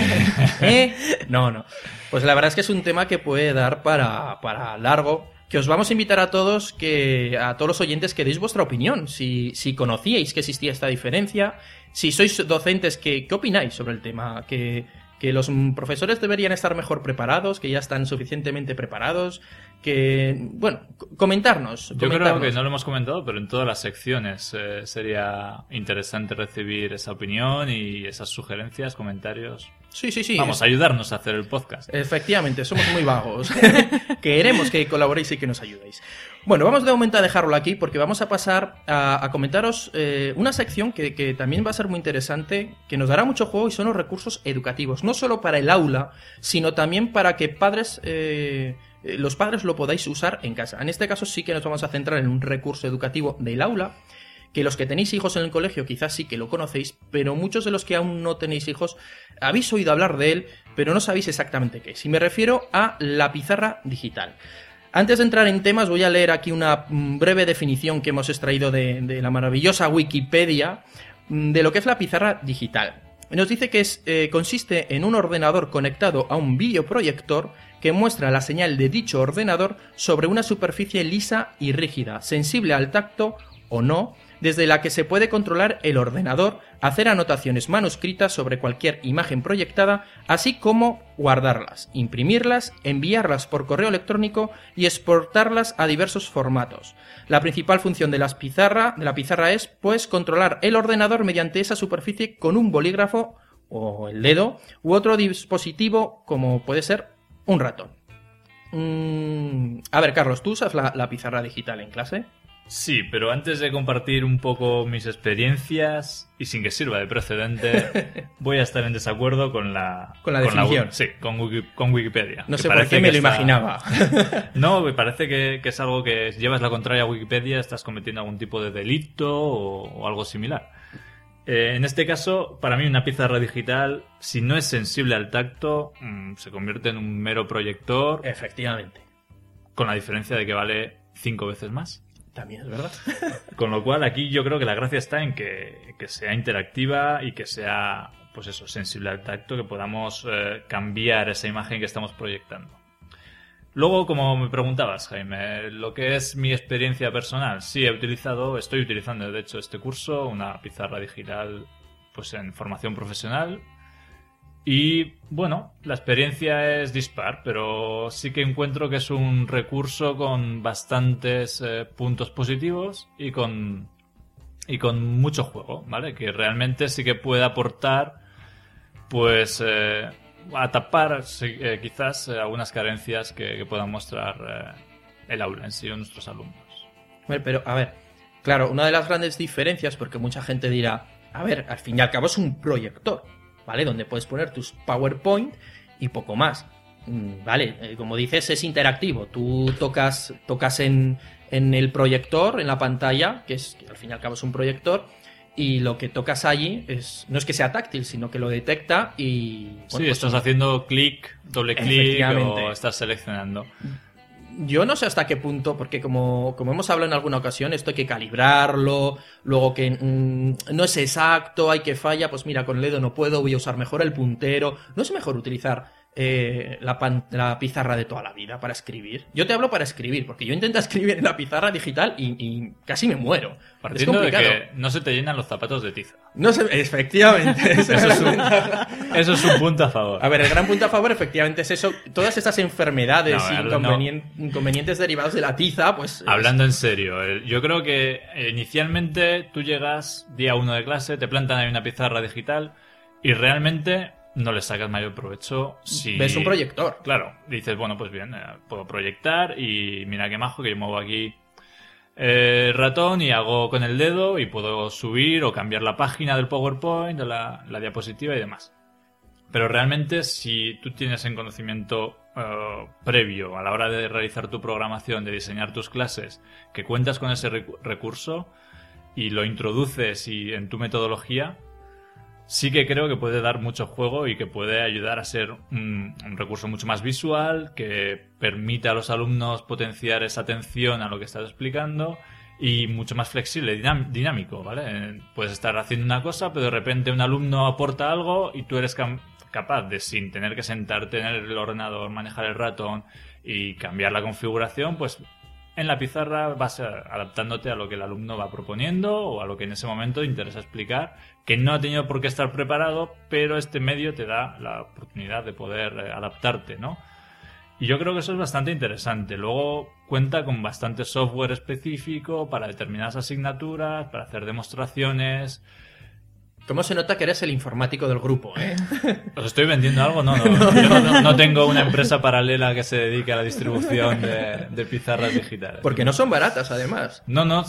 No. Pues la verdad es que es un tema que puede dar para largo. Que os vamos a invitar a todos los oyentes que deis vuestra opinión. Si conocíais que existía esta diferencia, si sois docentes, ¿qué opináis sobre el tema? Que los profesores deberían estar mejor preparados, que ya están suficientemente preparados, comentarnos. Yo creo que no lo hemos comentado, pero en todas las secciones sería interesante recibir esa opinión y esas sugerencias, comentarios. Sí. Vamos, ayudarnos a hacer el podcast. Efectivamente, somos muy vagos. Queremos que colaboréis y que nos ayudéis. Bueno, vamos de momento a dejarlo aquí porque vamos a pasar a comentaros una sección que también va a ser muy interesante, que nos dará mucho juego, y son los recursos educativos. No solo para el aula, sino también para que los padres lo podáis usar en casa. En este caso sí que nos vamos a centrar en un recurso educativo del aula, que los que tenéis hijos en el colegio quizás sí que lo conocéis, pero muchos de los que aún no tenéis hijos habéis oído hablar de él, pero no sabéis exactamente qué es. Y me refiero a la pizarra digital. Antes de entrar en temas, voy a leer aquí una breve definición que hemos extraído de la maravillosa Wikipedia de lo que es la pizarra digital. Nos dice que consiste en un ordenador conectado a un videoproyector que muestra la señal de dicho ordenador sobre una superficie lisa y rígida, sensible al tacto o no, desde la que se puede controlar el ordenador, hacer anotaciones manuscritas sobre cualquier imagen proyectada, así como guardarlas, imprimirlas, enviarlas por correo electrónico y exportarlas a diversos formatos. La principal función de la pizarra es, pues, controlar el ordenador mediante esa superficie con un bolígrafo o el dedo u otro dispositivo como puede ser un ratón. A ver, Carlos, ¿tú usas la pizarra digital en clase? Sí, pero antes de compartir un poco mis experiencias, y sin que sirva de precedente, voy a estar en desacuerdo con la definición. Sí, con Wikipedia. No sé por qué me lo imaginaba. No, me parece que es algo que llevas la contraria a Wikipedia, estás cometiendo algún tipo de delito o algo similar. En este caso, para mí una pizarra digital, si no es sensible al tacto, se convierte en un mero proyector. Efectivamente. Con la diferencia de que vale 5 veces más. También es verdad. Con lo cual, aquí yo creo que la gracia está en que sea interactiva y que sea, pues eso, sensible al tacto, que podamos cambiar esa imagen que estamos proyectando. Luego, como me preguntabas, Jaime, lo que es mi experiencia personal, sí, estoy utilizando de hecho este curso, una pizarra digital, pues en formación profesional. Y bueno, la experiencia es dispar, pero sí que encuentro que es un recurso con bastantes puntos positivos y con mucho juego, ¿vale? Que realmente sí que puede aportar, pues, a tapar quizás algunas carencias que puedan mostrar el aula en sí o nuestros alumnos. Pero, a ver, claro, una de las grandes diferencias, porque mucha gente dirá, a ver, al fin y al cabo es un proyector, ¿vale? Donde puedes poner tus PowerPoint y poco más. Vale, como dices, es interactivo. Tú tocas en el proyector, en la pantalla, que al fin y al cabo es un proyector, y lo que tocas allí no es que sea táctil, sino que lo detecta y... Bueno, sí, pues estás haciendo clic, doble clic o estás seleccionando. Yo no sé hasta qué punto, porque como hemos hablado en alguna ocasión, esto hay que calibrarlo, luego que no es exacto, hay que falla, pues mira, con el dedo no puedo, voy a usar mejor el puntero. ¿No es mejor utilizar la pizarra de toda la vida para escribir? Yo te hablo para escribir, porque yo intento escribir en la pizarra digital y casi me muero. Partiendo de que no se te llenan los zapatos de tiza. No sé, efectivamente. Eso es un punto a favor. A ver, el gran punto a favor efectivamente es eso. Todas estas enfermedades inconvenientes derivados de la tiza, pues... Hablando en serio, yo creo que inicialmente tú llegas día 1 de clase, te plantan ahí una pizarra digital y realmente no le sacas mayor provecho si... Ves un proyector. Claro, dices, bueno, pues bien, puedo proyectar y mira qué majo que yo muevo aquí ratón y hago con el dedo y puedo subir o cambiar la página del PowerPoint o la diapositiva y demás. Pero realmente si tú tienes en conocimiento previo a la hora de realizar tu programación, de diseñar tus clases, que cuentas con ese recurso y lo introduces en tu metodología, sí que creo que puede dar mucho juego y que puede ayudar a ser un recurso mucho más visual, que permite a los alumnos potenciar esa atención a lo que estás explicando y mucho más flexible, dinámico, ¿vale? Puedes estar haciendo una cosa, pero de repente un alumno aporta algo y tú eres capaz de, sin tener que sentarte en el ordenador, manejar el ratón y cambiar la configuración, pues en la pizarra vas adaptándote a lo que el alumno va proponiendo o a lo que en ese momento te interesa explicar, que no ha tenido por qué estar preparado, pero este medio te da la oportunidad de poder adaptarte, ¿no? Y yo creo que eso es bastante interesante. Luego cuenta con bastante software específico para determinadas asignaturas, para hacer demostraciones. ¿Cómo se nota que eres el informático del grupo, eh? ¿Os estoy vendiendo algo? No. Yo no tengo una empresa paralela que se dedique a la distribución de pizarras digitales. Porque no son baratas, además.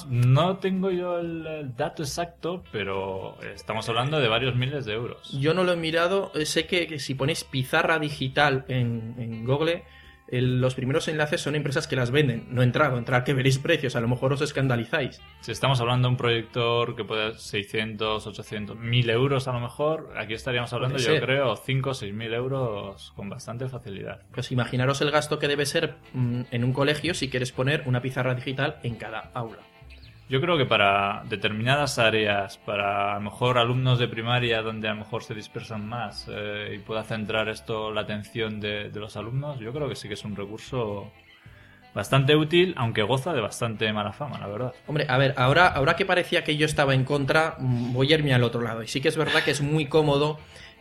No tengo yo el dato exacto, pero estamos hablando de varios miles de euros. Yo no lo he mirado. Sé que si ponéis pizarra digital en Google, los primeros enlaces son empresas que las venden. No he entrado que veréis precios, a lo mejor os escandalizáis. Si estamos hablando de un proyector que puede 600, 800, 1000 euros a lo mejor, aquí estaríamos hablando, yo creo, 5 o 6.000 euros con bastante facilidad. Pues imaginaros el gasto que debe ser en un colegio si quieres poner una pizarra digital en cada aula. Yo creo que para determinadas áreas, para a lo mejor alumnos de primaria donde a lo mejor se dispersan más y pueda centrar esto la atención de los alumnos, yo creo que sí que es un recurso bastante útil, aunque goza de bastante mala fama, la verdad. Hombre, a ver, ahora que parecía que yo estaba en contra, voy a irme al otro lado. Y sí que es verdad que es muy cómodo.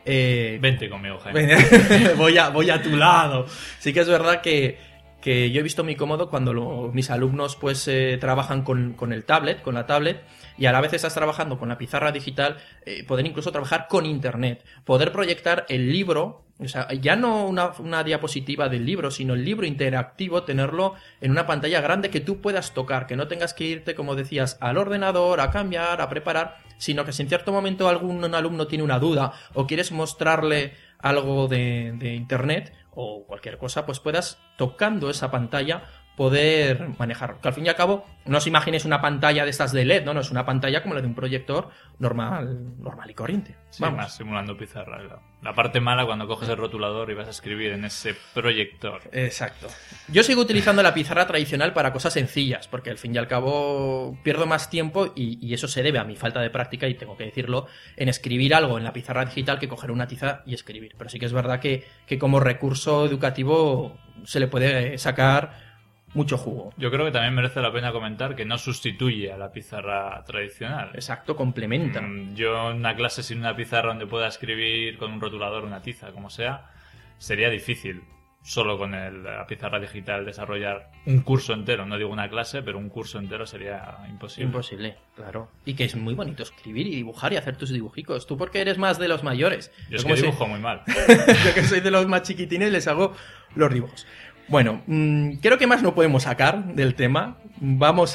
Vente conmigo, Jaime. voy a tu lado. Sí que es verdad que yo he visto muy cómodo cuando mis alumnos pues trabajan con la tablet, y a la vez estás trabajando con la pizarra digital, poder incluso trabajar con internet, poder proyectar el libro, o sea, ya no una diapositiva del libro, sino el libro interactivo, tenerlo en una pantalla grande que tú puedas tocar, que no tengas que irte, como decías, al ordenador, a cambiar, a preparar, sino que si en cierto momento algún alumno tiene una duda o quieres mostrarle algo de internet o cualquier cosa, pues puedas, tocando esa pantalla, poder manejarlo. Que al fin y al cabo, no os imaginéis una pantalla de estas de LED, no, es una pantalla como la de un proyector normal y corriente. Sí, más simulando pizarra. La parte mala cuando coges el rotulador y vas a escribir en ese proyector. Exacto. Yo sigo utilizando la pizarra tradicional para cosas sencillas, porque al fin y al cabo pierdo más tiempo, y eso se debe a mi falta de práctica, y tengo que decirlo, en escribir algo en la pizarra digital que coger una tiza y escribir. Pero sí que es verdad que como recurso educativo se le puede sacar mucho jugo. Yo creo que también merece la pena comentar que no sustituye a la pizarra tradicional. Exacto, complementa. Yo en una clase sin una pizarra donde pueda escribir con un rotulador, una tiza, como sea, sería difícil solo con la pizarra digital desarrollar un curso entero. No digo una clase, pero un curso entero sería imposible. Imposible, claro. Y que es muy bonito escribir y dibujar y hacer tus dibujicos. Tú porque eres más de los mayores. Yo es que dibujo muy mal. Yo que soy de los más chiquitines les hago los dibujos. Bueno, creo que más no podemos sacar del tema. Vamos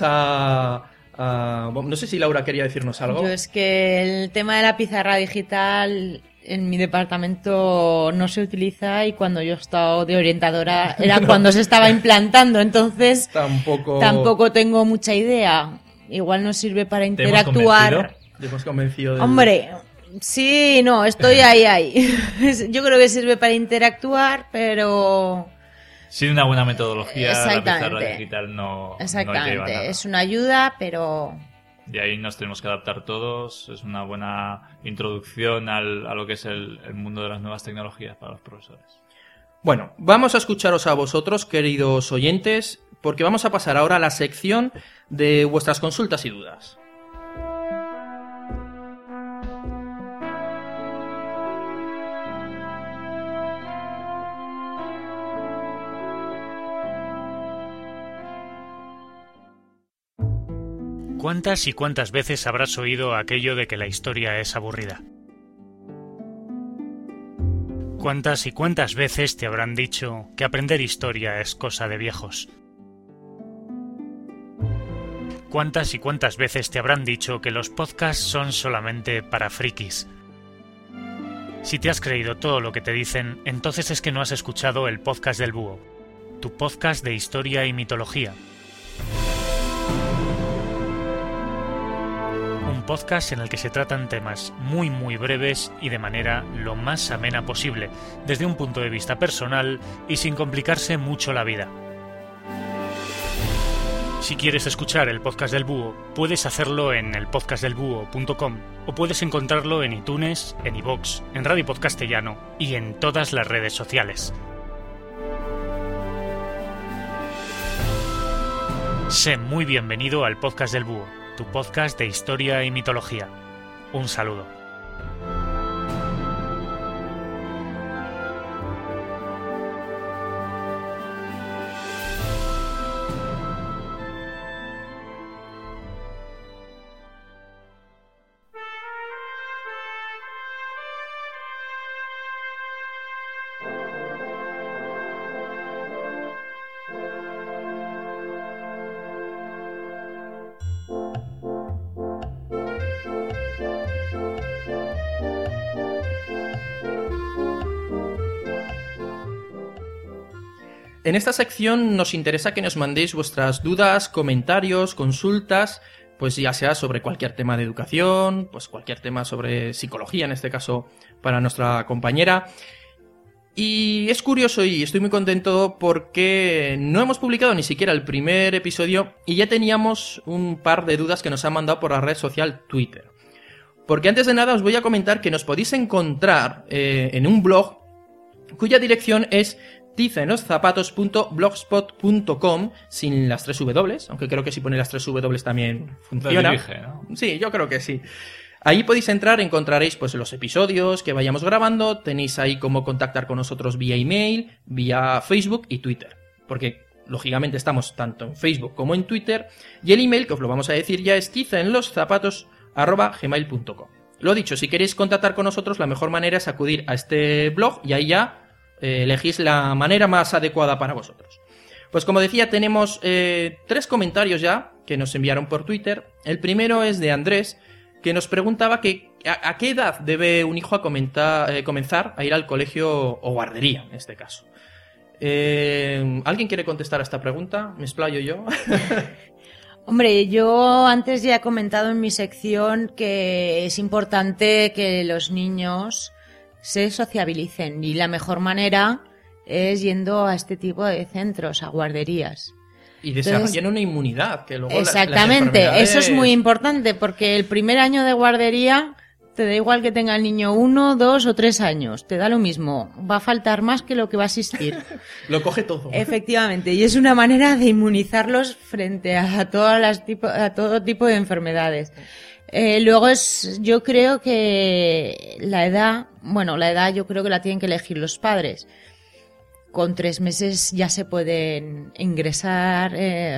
no sé si Laura quería decirnos algo. Yo es que el tema de la pizarra digital en mi departamento no se utiliza, y cuando yo he estado de orientadora era cuando se estaba implantando, entonces tampoco tengo mucha idea. Igual nos sirve para interactuar. ¿Te hemos convencido? Hombre, sí, no, estoy ahí. Yo creo que sirve para interactuar, pero sin una buena metodología la pizarra digital no lleva nada. Es una ayuda, pero de ahí nos tenemos que adaptar todos. Es una buena introducción a lo que es el mundo de las nuevas tecnologías para los profesores. Bueno, vamos a escucharos a vosotros, queridos oyentes, porque vamos a pasar ahora a la sección de vuestras consultas y dudas. ¿Cuántas y cuántas veces habrás oído aquello de que la historia es aburrida? ¿Cuántas y cuántas veces te habrán dicho que aprender historia es cosa de viejos? ¿Cuántas y cuántas veces te habrán dicho que los podcasts son solamente para frikis? Si te has creído todo lo que te dicen, entonces es que no has escuchado el podcast del Búho, tu podcast de historia y mitología. podcast en el que se tratan temas muy breves y de manera lo más amena posible, desde un punto de vista personal y sin complicarse mucho la vida. Si quieres escuchar el podcast del Búho, puedes hacerlo en elpodcastdelbúho.com o puedes encontrarlo en iTunes, en iVoox, en Radio Podcastellano y en todas las redes sociales. Sé muy bienvenido al Podcast del Búho, tu podcast de historia y mitología. Un saludo. En esta sección nos interesa que nos mandéis vuestras dudas, comentarios, consultas, pues ya sea sobre cualquier tema de educación, pues cualquier tema sobre psicología, en este caso para nuestra compañera. Y es curioso y estoy muy contento porque no hemos publicado ni siquiera el primer episodio y ya teníamos un par de dudas que nos han mandado por la red social Twitter. Porque antes de nada os voy a comentar que nos podéis encontrar en un blog cuya dirección es tizaenloszapatos.blogspot.com sin las 3 W, aunque creo que si pone las 3 W también funciona. Dirige, ¿no? Sí, yo creo que sí. Ahí podéis entrar, encontraréis pues los episodios que vayamos grabando, tenéis ahí cómo contactar con nosotros vía email, vía Facebook y Twitter, porque lógicamente estamos tanto en Facebook como en Twitter, y el email, que os lo vamos a decir ya, es tizaenloszapatos@gmail.com. Lo dicho, si queréis contactar con nosotros, la mejor manera es acudir a este blog y ahí ya elegís la manera más adecuada para vosotros. Pues como decía, tenemos 3 comentarios ya que nos enviaron por Twitter. El primero es de Andrés, que nos preguntaba que a qué edad debe un hijo comenzar a ir al colegio o guardería, en este caso. ¿Alguien quiere contestar a esta pregunta? ¿Me explayo yo? Hombre, yo antes ya he comentado en mi sección que es importante que los niños se sociabilicen y la mejor manera es yendo a este tipo de centros, a guarderías. Y desarrollan una inmunidad, que luego exactamente, las eso es muy importante porque el primer año de guardería te da igual que tenga el niño 1, 2 o 3 años, te da lo mismo, va a faltar más que lo que va a asistir. Lo coge todo. Efectivamente, y es una manera de inmunizarlos frente a todo tipo de enfermedades. Luego yo creo que la edad yo creo que la tienen que elegir los padres. Con 3 meses ya se pueden ingresar,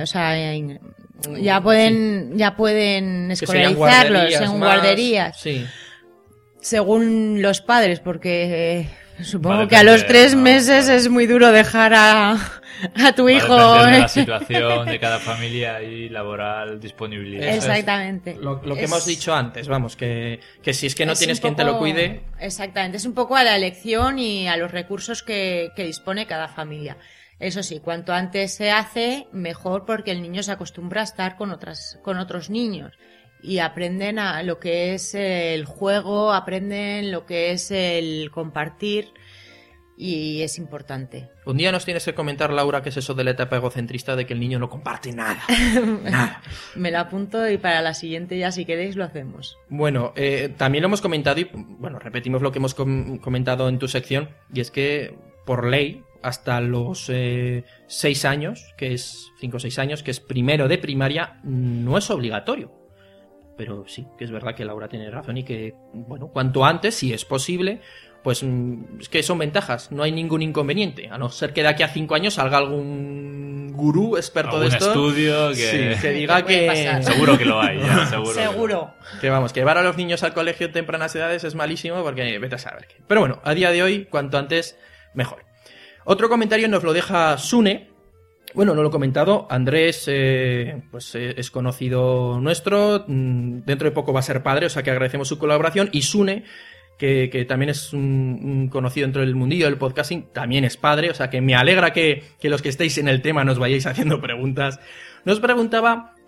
ya pueden escolarizarlos en guarderías. Sí. Según los padres, porque supongo que a los 3 meses es muy duro dejar a tu hijo. De la situación de cada familia y laboral, disponibilidad. Exactamente. Lo que hemos dicho antes, vamos, que si es que no tienes quien te lo cuide. Exactamente, es un poco a la elección y a los recursos que dispone cada familia. Eso sí, cuanto antes se hace, mejor, porque el niño se acostumbra a estar con otros niños y aprenden a lo que es el juego, aprenden lo que es el compartir. Y es importante. Un día nos tienes que comentar, Laura, qué es eso de la etapa egocentrista de que el niño no comparte nada. Nada. Me lo apunto y para la siguiente ya, si queréis, lo hacemos. Bueno, también lo hemos comentado y, bueno, repetimos lo que hemos comentado en tu sección, y es que, por ley, hasta los 6 años, que es 5 o 6 años, que es primero de primaria, no es obligatorio. Pero sí, que es verdad que Laura tiene razón y que, bueno, cuanto antes, si es posible, pues es que son ventajas, no hay ningún inconveniente, a no ser que de aquí a 5 años salga algún gurú experto de esto. Estudio que diga que... Seguro que lo hay, ya, seguro. Que vamos, que llevar a los niños al colegio en tempranas edades es malísimo porque vete a saber qué. Pero bueno, a día de hoy, cuanto antes, mejor. Otro comentario nos lo deja Sune. Bueno, no lo he comentado, Andrés es conocido nuestro, dentro de poco va a ser padre, o sea que agradecemos su colaboración, y Sune, que también es un conocido dentro del mundillo del podcasting, también es padre, o sea que me alegra que los que estéis en el tema nos vayáis haciendo preguntas. Nos preguntaba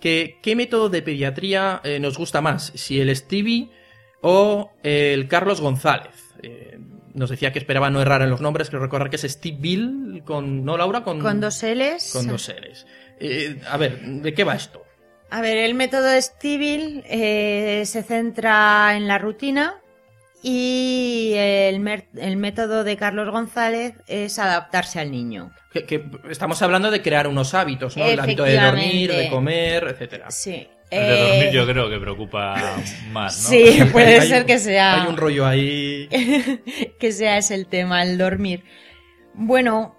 ¿qué método de pediatría nos gusta más? Si el Stevie o el Carlos González. Nos decía que esperaba no errar en los nombres, que recordar que es Steve Bill con... ¿No, Laura? Con 2 L's. Con 2 L's. A ver, ¿de qué va esto? A ver, el método Stevie se centra en la rutina y el método de Carlos González es adaptarse al niño. Que estamos hablando de crear unos hábitos, ¿no? El hábito de dormir, de comer, etcétera. Sí. El de dormir yo creo que preocupa más, ¿no? Sí, puede ser que sea... Hay un rollo ahí... que sea ese el tema, el dormir. Bueno,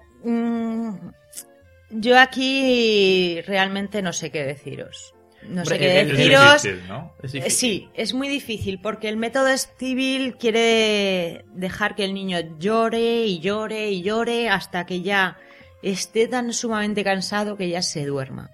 yo aquí realmente no sé qué deciros. No sé qué deciros. Es difícil, ¿no? Es difícil. Sí, es muy difícil porque el método Stevie quiere dejar que el niño llore y llore y llore hasta que ya esté tan sumamente cansado que ya se duerma.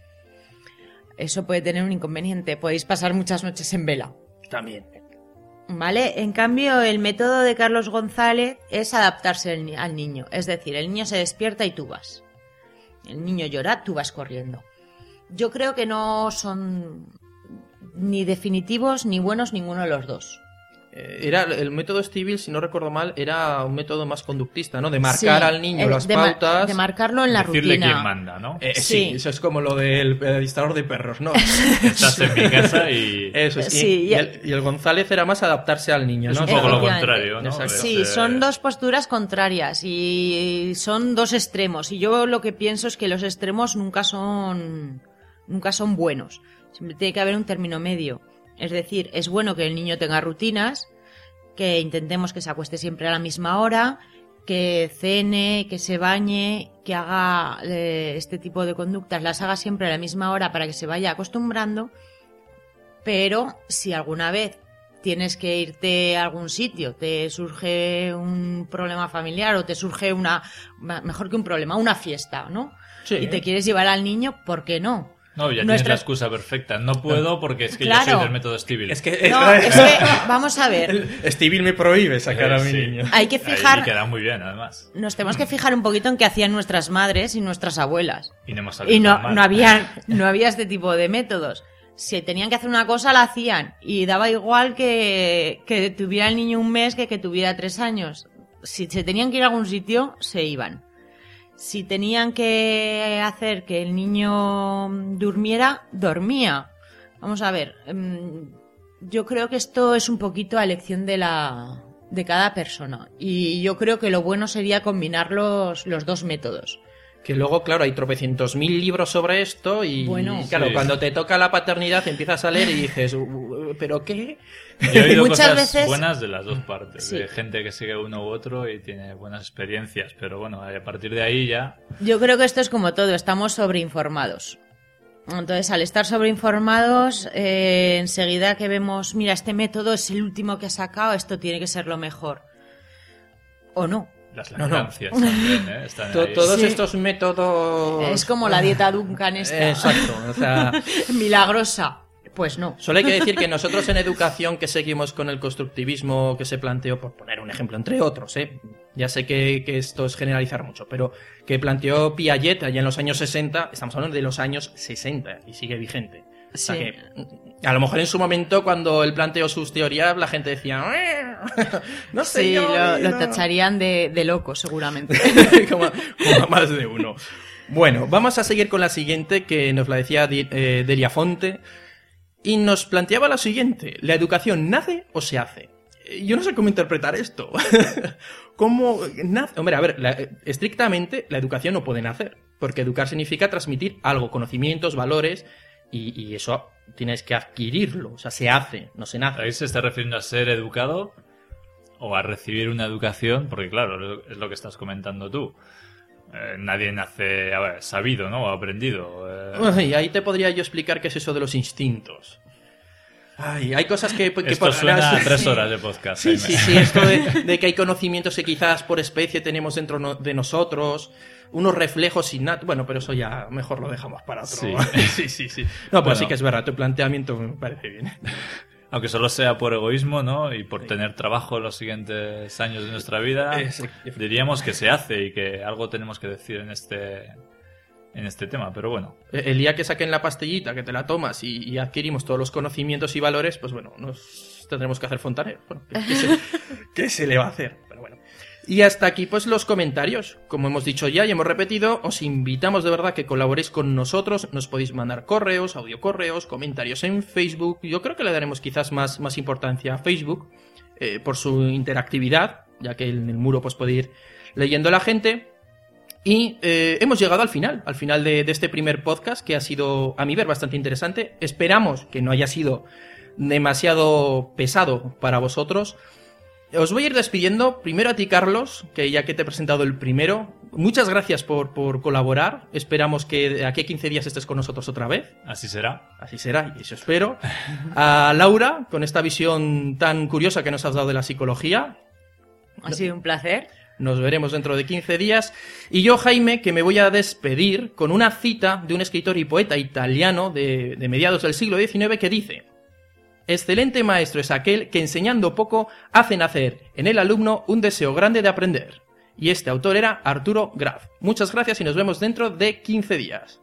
Eso puede tener un inconveniente. Podéis pasar muchas noches en vela. También. ¿Vale? En cambio, el método de Carlos González es adaptarse al niño. Es decir, el niño se despierta y tú vas. El niño llora, tú vas corriendo. Yo creo que no son ni definitivos ni buenos ninguno de los dos. Era el método Stevie, si no recuerdo mal, era un método más conductista, ¿no? De marcar al niño las pautas. De marcarlo en la decirle rutina. quién manda, ¿no? Sí, eso es como lo del distrador de perros, ¿no? Estás en mi casa y... Eso es. Sí, y el González era más adaptarse al niño, Es ¿no? un poco lo Efectivamente. contrario, ¿no? Exacto. Sí, son dos posturas contrarias y son dos extremos. Y yo lo que pienso es que los extremos nunca son buenos. Siempre tiene que haber un término medio. Es decir, es bueno que el niño tenga rutinas, que intentemos que se acueste siempre a la misma hora, que cene, que se bañe, que haga este tipo de conductas, las haga siempre a la misma hora para que se vaya acostumbrando. Pero si alguna vez tienes que irte a algún sitio, te surge un problema familiar o te surge mejor que un problema, una fiesta, ¿no? Sí. Y te quieres llevar al niño, ¿por qué no? No, ya tienes la excusa perfecta. No puedo porque es que Claro. yo soy del método Stevie. Es que, No, es que, vamos a ver, Stevie me prohíbe sacar a mi Sí. niño. hay que fijar, Y queda muy bien, además. nos tenemos que fijar un poquito en qué hacían nuestras madres y nuestras abuelas. Y no hemos salido Y no, tan mal. no había este tipo de métodos. Si tenían que hacer una cosa, la hacían. Y daba igual que tuviera el niño un mes que tuviera 3 años. Si se tenían que ir a algún sitio, se iban. Si tenían que hacer que el niño durmiera, dormía. Vamos a ver. Yo creo que esto es un poquito a elección de cada persona. Y yo creo que lo bueno sería combinar los dos métodos. Que luego, claro, hay tropecientos mil libros sobre esto y, Bueno. claro, Sí. cuando te toca la paternidad empiezas a leer y dices, ¿pero qué? Yo he oído Muchas cosas veces- buenas de las dos partes. Sí. De gente que sigue uno u otro y tiene buenas experiencias. Pero bueno, a partir de ahí ya... Yo creo que esto es como todo, estamos sobreinformados. Entonces, al estar sobreinformados, enseguida que vemos, mira, este método es el último que ha sacado, esto tiene que ser lo mejor. O no. Las No, no. lactancias también, ¿eh? Están ahí. Todos Sí. estos métodos... Es como la dieta Duncan esta. Exacto, o sea... Milagrosa. Pues no. Solo hay que decir que nosotros en educación que seguimos con el constructivismo que se planteó, por poner un ejemplo, entre otros, ya sé que esto es generalizar mucho, pero que planteó Piaget allá en los años 60, estamos hablando de los años 60 y sigue vigente. O sea Sí. que, a lo mejor en su momento cuando él planteó sus teorías la gente decía, no sé Sí, yo, lo no". tacharían de loco, seguramente. como a más de uno. Bueno, vamos a seguir con la siguiente que nos la decía Delia Fonte. Y nos planteaba lo siguiente: ¿la educación nace o se hace? Yo no sé cómo interpretar esto. ¿Cómo nace? Hombre, a ver, estrictamente la educación no puede nacer, porque educar significa transmitir algo, conocimientos, valores, y eso tienes que adquirirlo. O sea, se hace, no se nace. ¿Ahí se está refiriendo a ser educado o a recibir una educación? Porque claro, es lo que estás comentando tú. Nadie nace sabido, ¿no? O aprendido. Ay, ahí te podría yo explicar qué es eso de los instintos. Ay, hay cosas que Esto suena a 3 sí. horas de podcast. Sí, Jaime. sí, esto de que hay conocimientos que quizás por especie tenemos dentro de nosotros, unos reflejos innatos. Bueno, pero eso ya mejor lo dejamos para otro. Sí. sí. No, pero Bueno. sí que es verdad, tu planteamiento me parece bien. Aunque solo sea por egoísmo, ¿no? Y por tener trabajo en los siguientes años de nuestra vida, Sí. diríamos que se hace y que algo tenemos que decir en este tema, pero bueno. El día que saquen la pastillita, que te la tomas y adquirimos todos los conocimientos y valores, pues bueno, nos tendremos que hacer fontanero. Bueno, ¿qué se le va a hacer? Pero bueno. Y hasta aquí pues los comentarios. Como hemos dicho ya y hemos repetido, os invitamos de verdad que colaboréis con nosotros. Nos podéis mandar correos, audiocorreos, comentarios en Facebook. Yo creo que le daremos quizás más importancia a Facebook por su interactividad, ya que en el muro pues puede ir leyendo la gente. Y hemos llegado al final de este primer podcast, que ha sido, a mi ver, bastante interesante. Esperamos que no haya sido demasiado pesado para vosotros. Os voy a ir despidiendo. Primero a ti, Carlos, que ya que te he presentado el primero, muchas gracias por colaborar. Esperamos que de aquí a 15 días estés con nosotros otra vez. Así será. Así será, y eso espero. A Laura, con esta visión tan curiosa que nos has dado de la psicología. Ha sido un placer. Nos veremos dentro de 15 días. Y yo, Jaime, que me voy a despedir con una cita de un escritor y poeta italiano de mediados del siglo XIX que dice: excelente maestro es aquel que enseñando poco hace nacer en el alumno un deseo grande de aprender. Y este autor era Arturo Graf. Muchas gracias y nos vemos dentro de 15 días.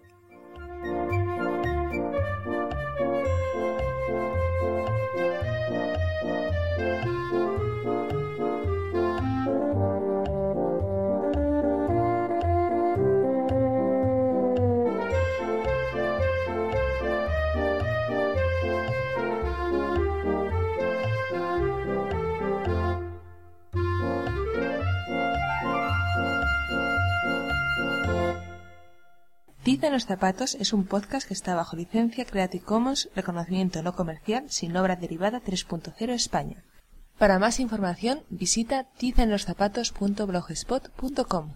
Tiza en los zapatos es un podcast que está bajo licencia Creative Commons, reconocimiento no comercial, sin obra derivada 3.0 España. Para más información visita tizaenloszapatos.blogspot.com.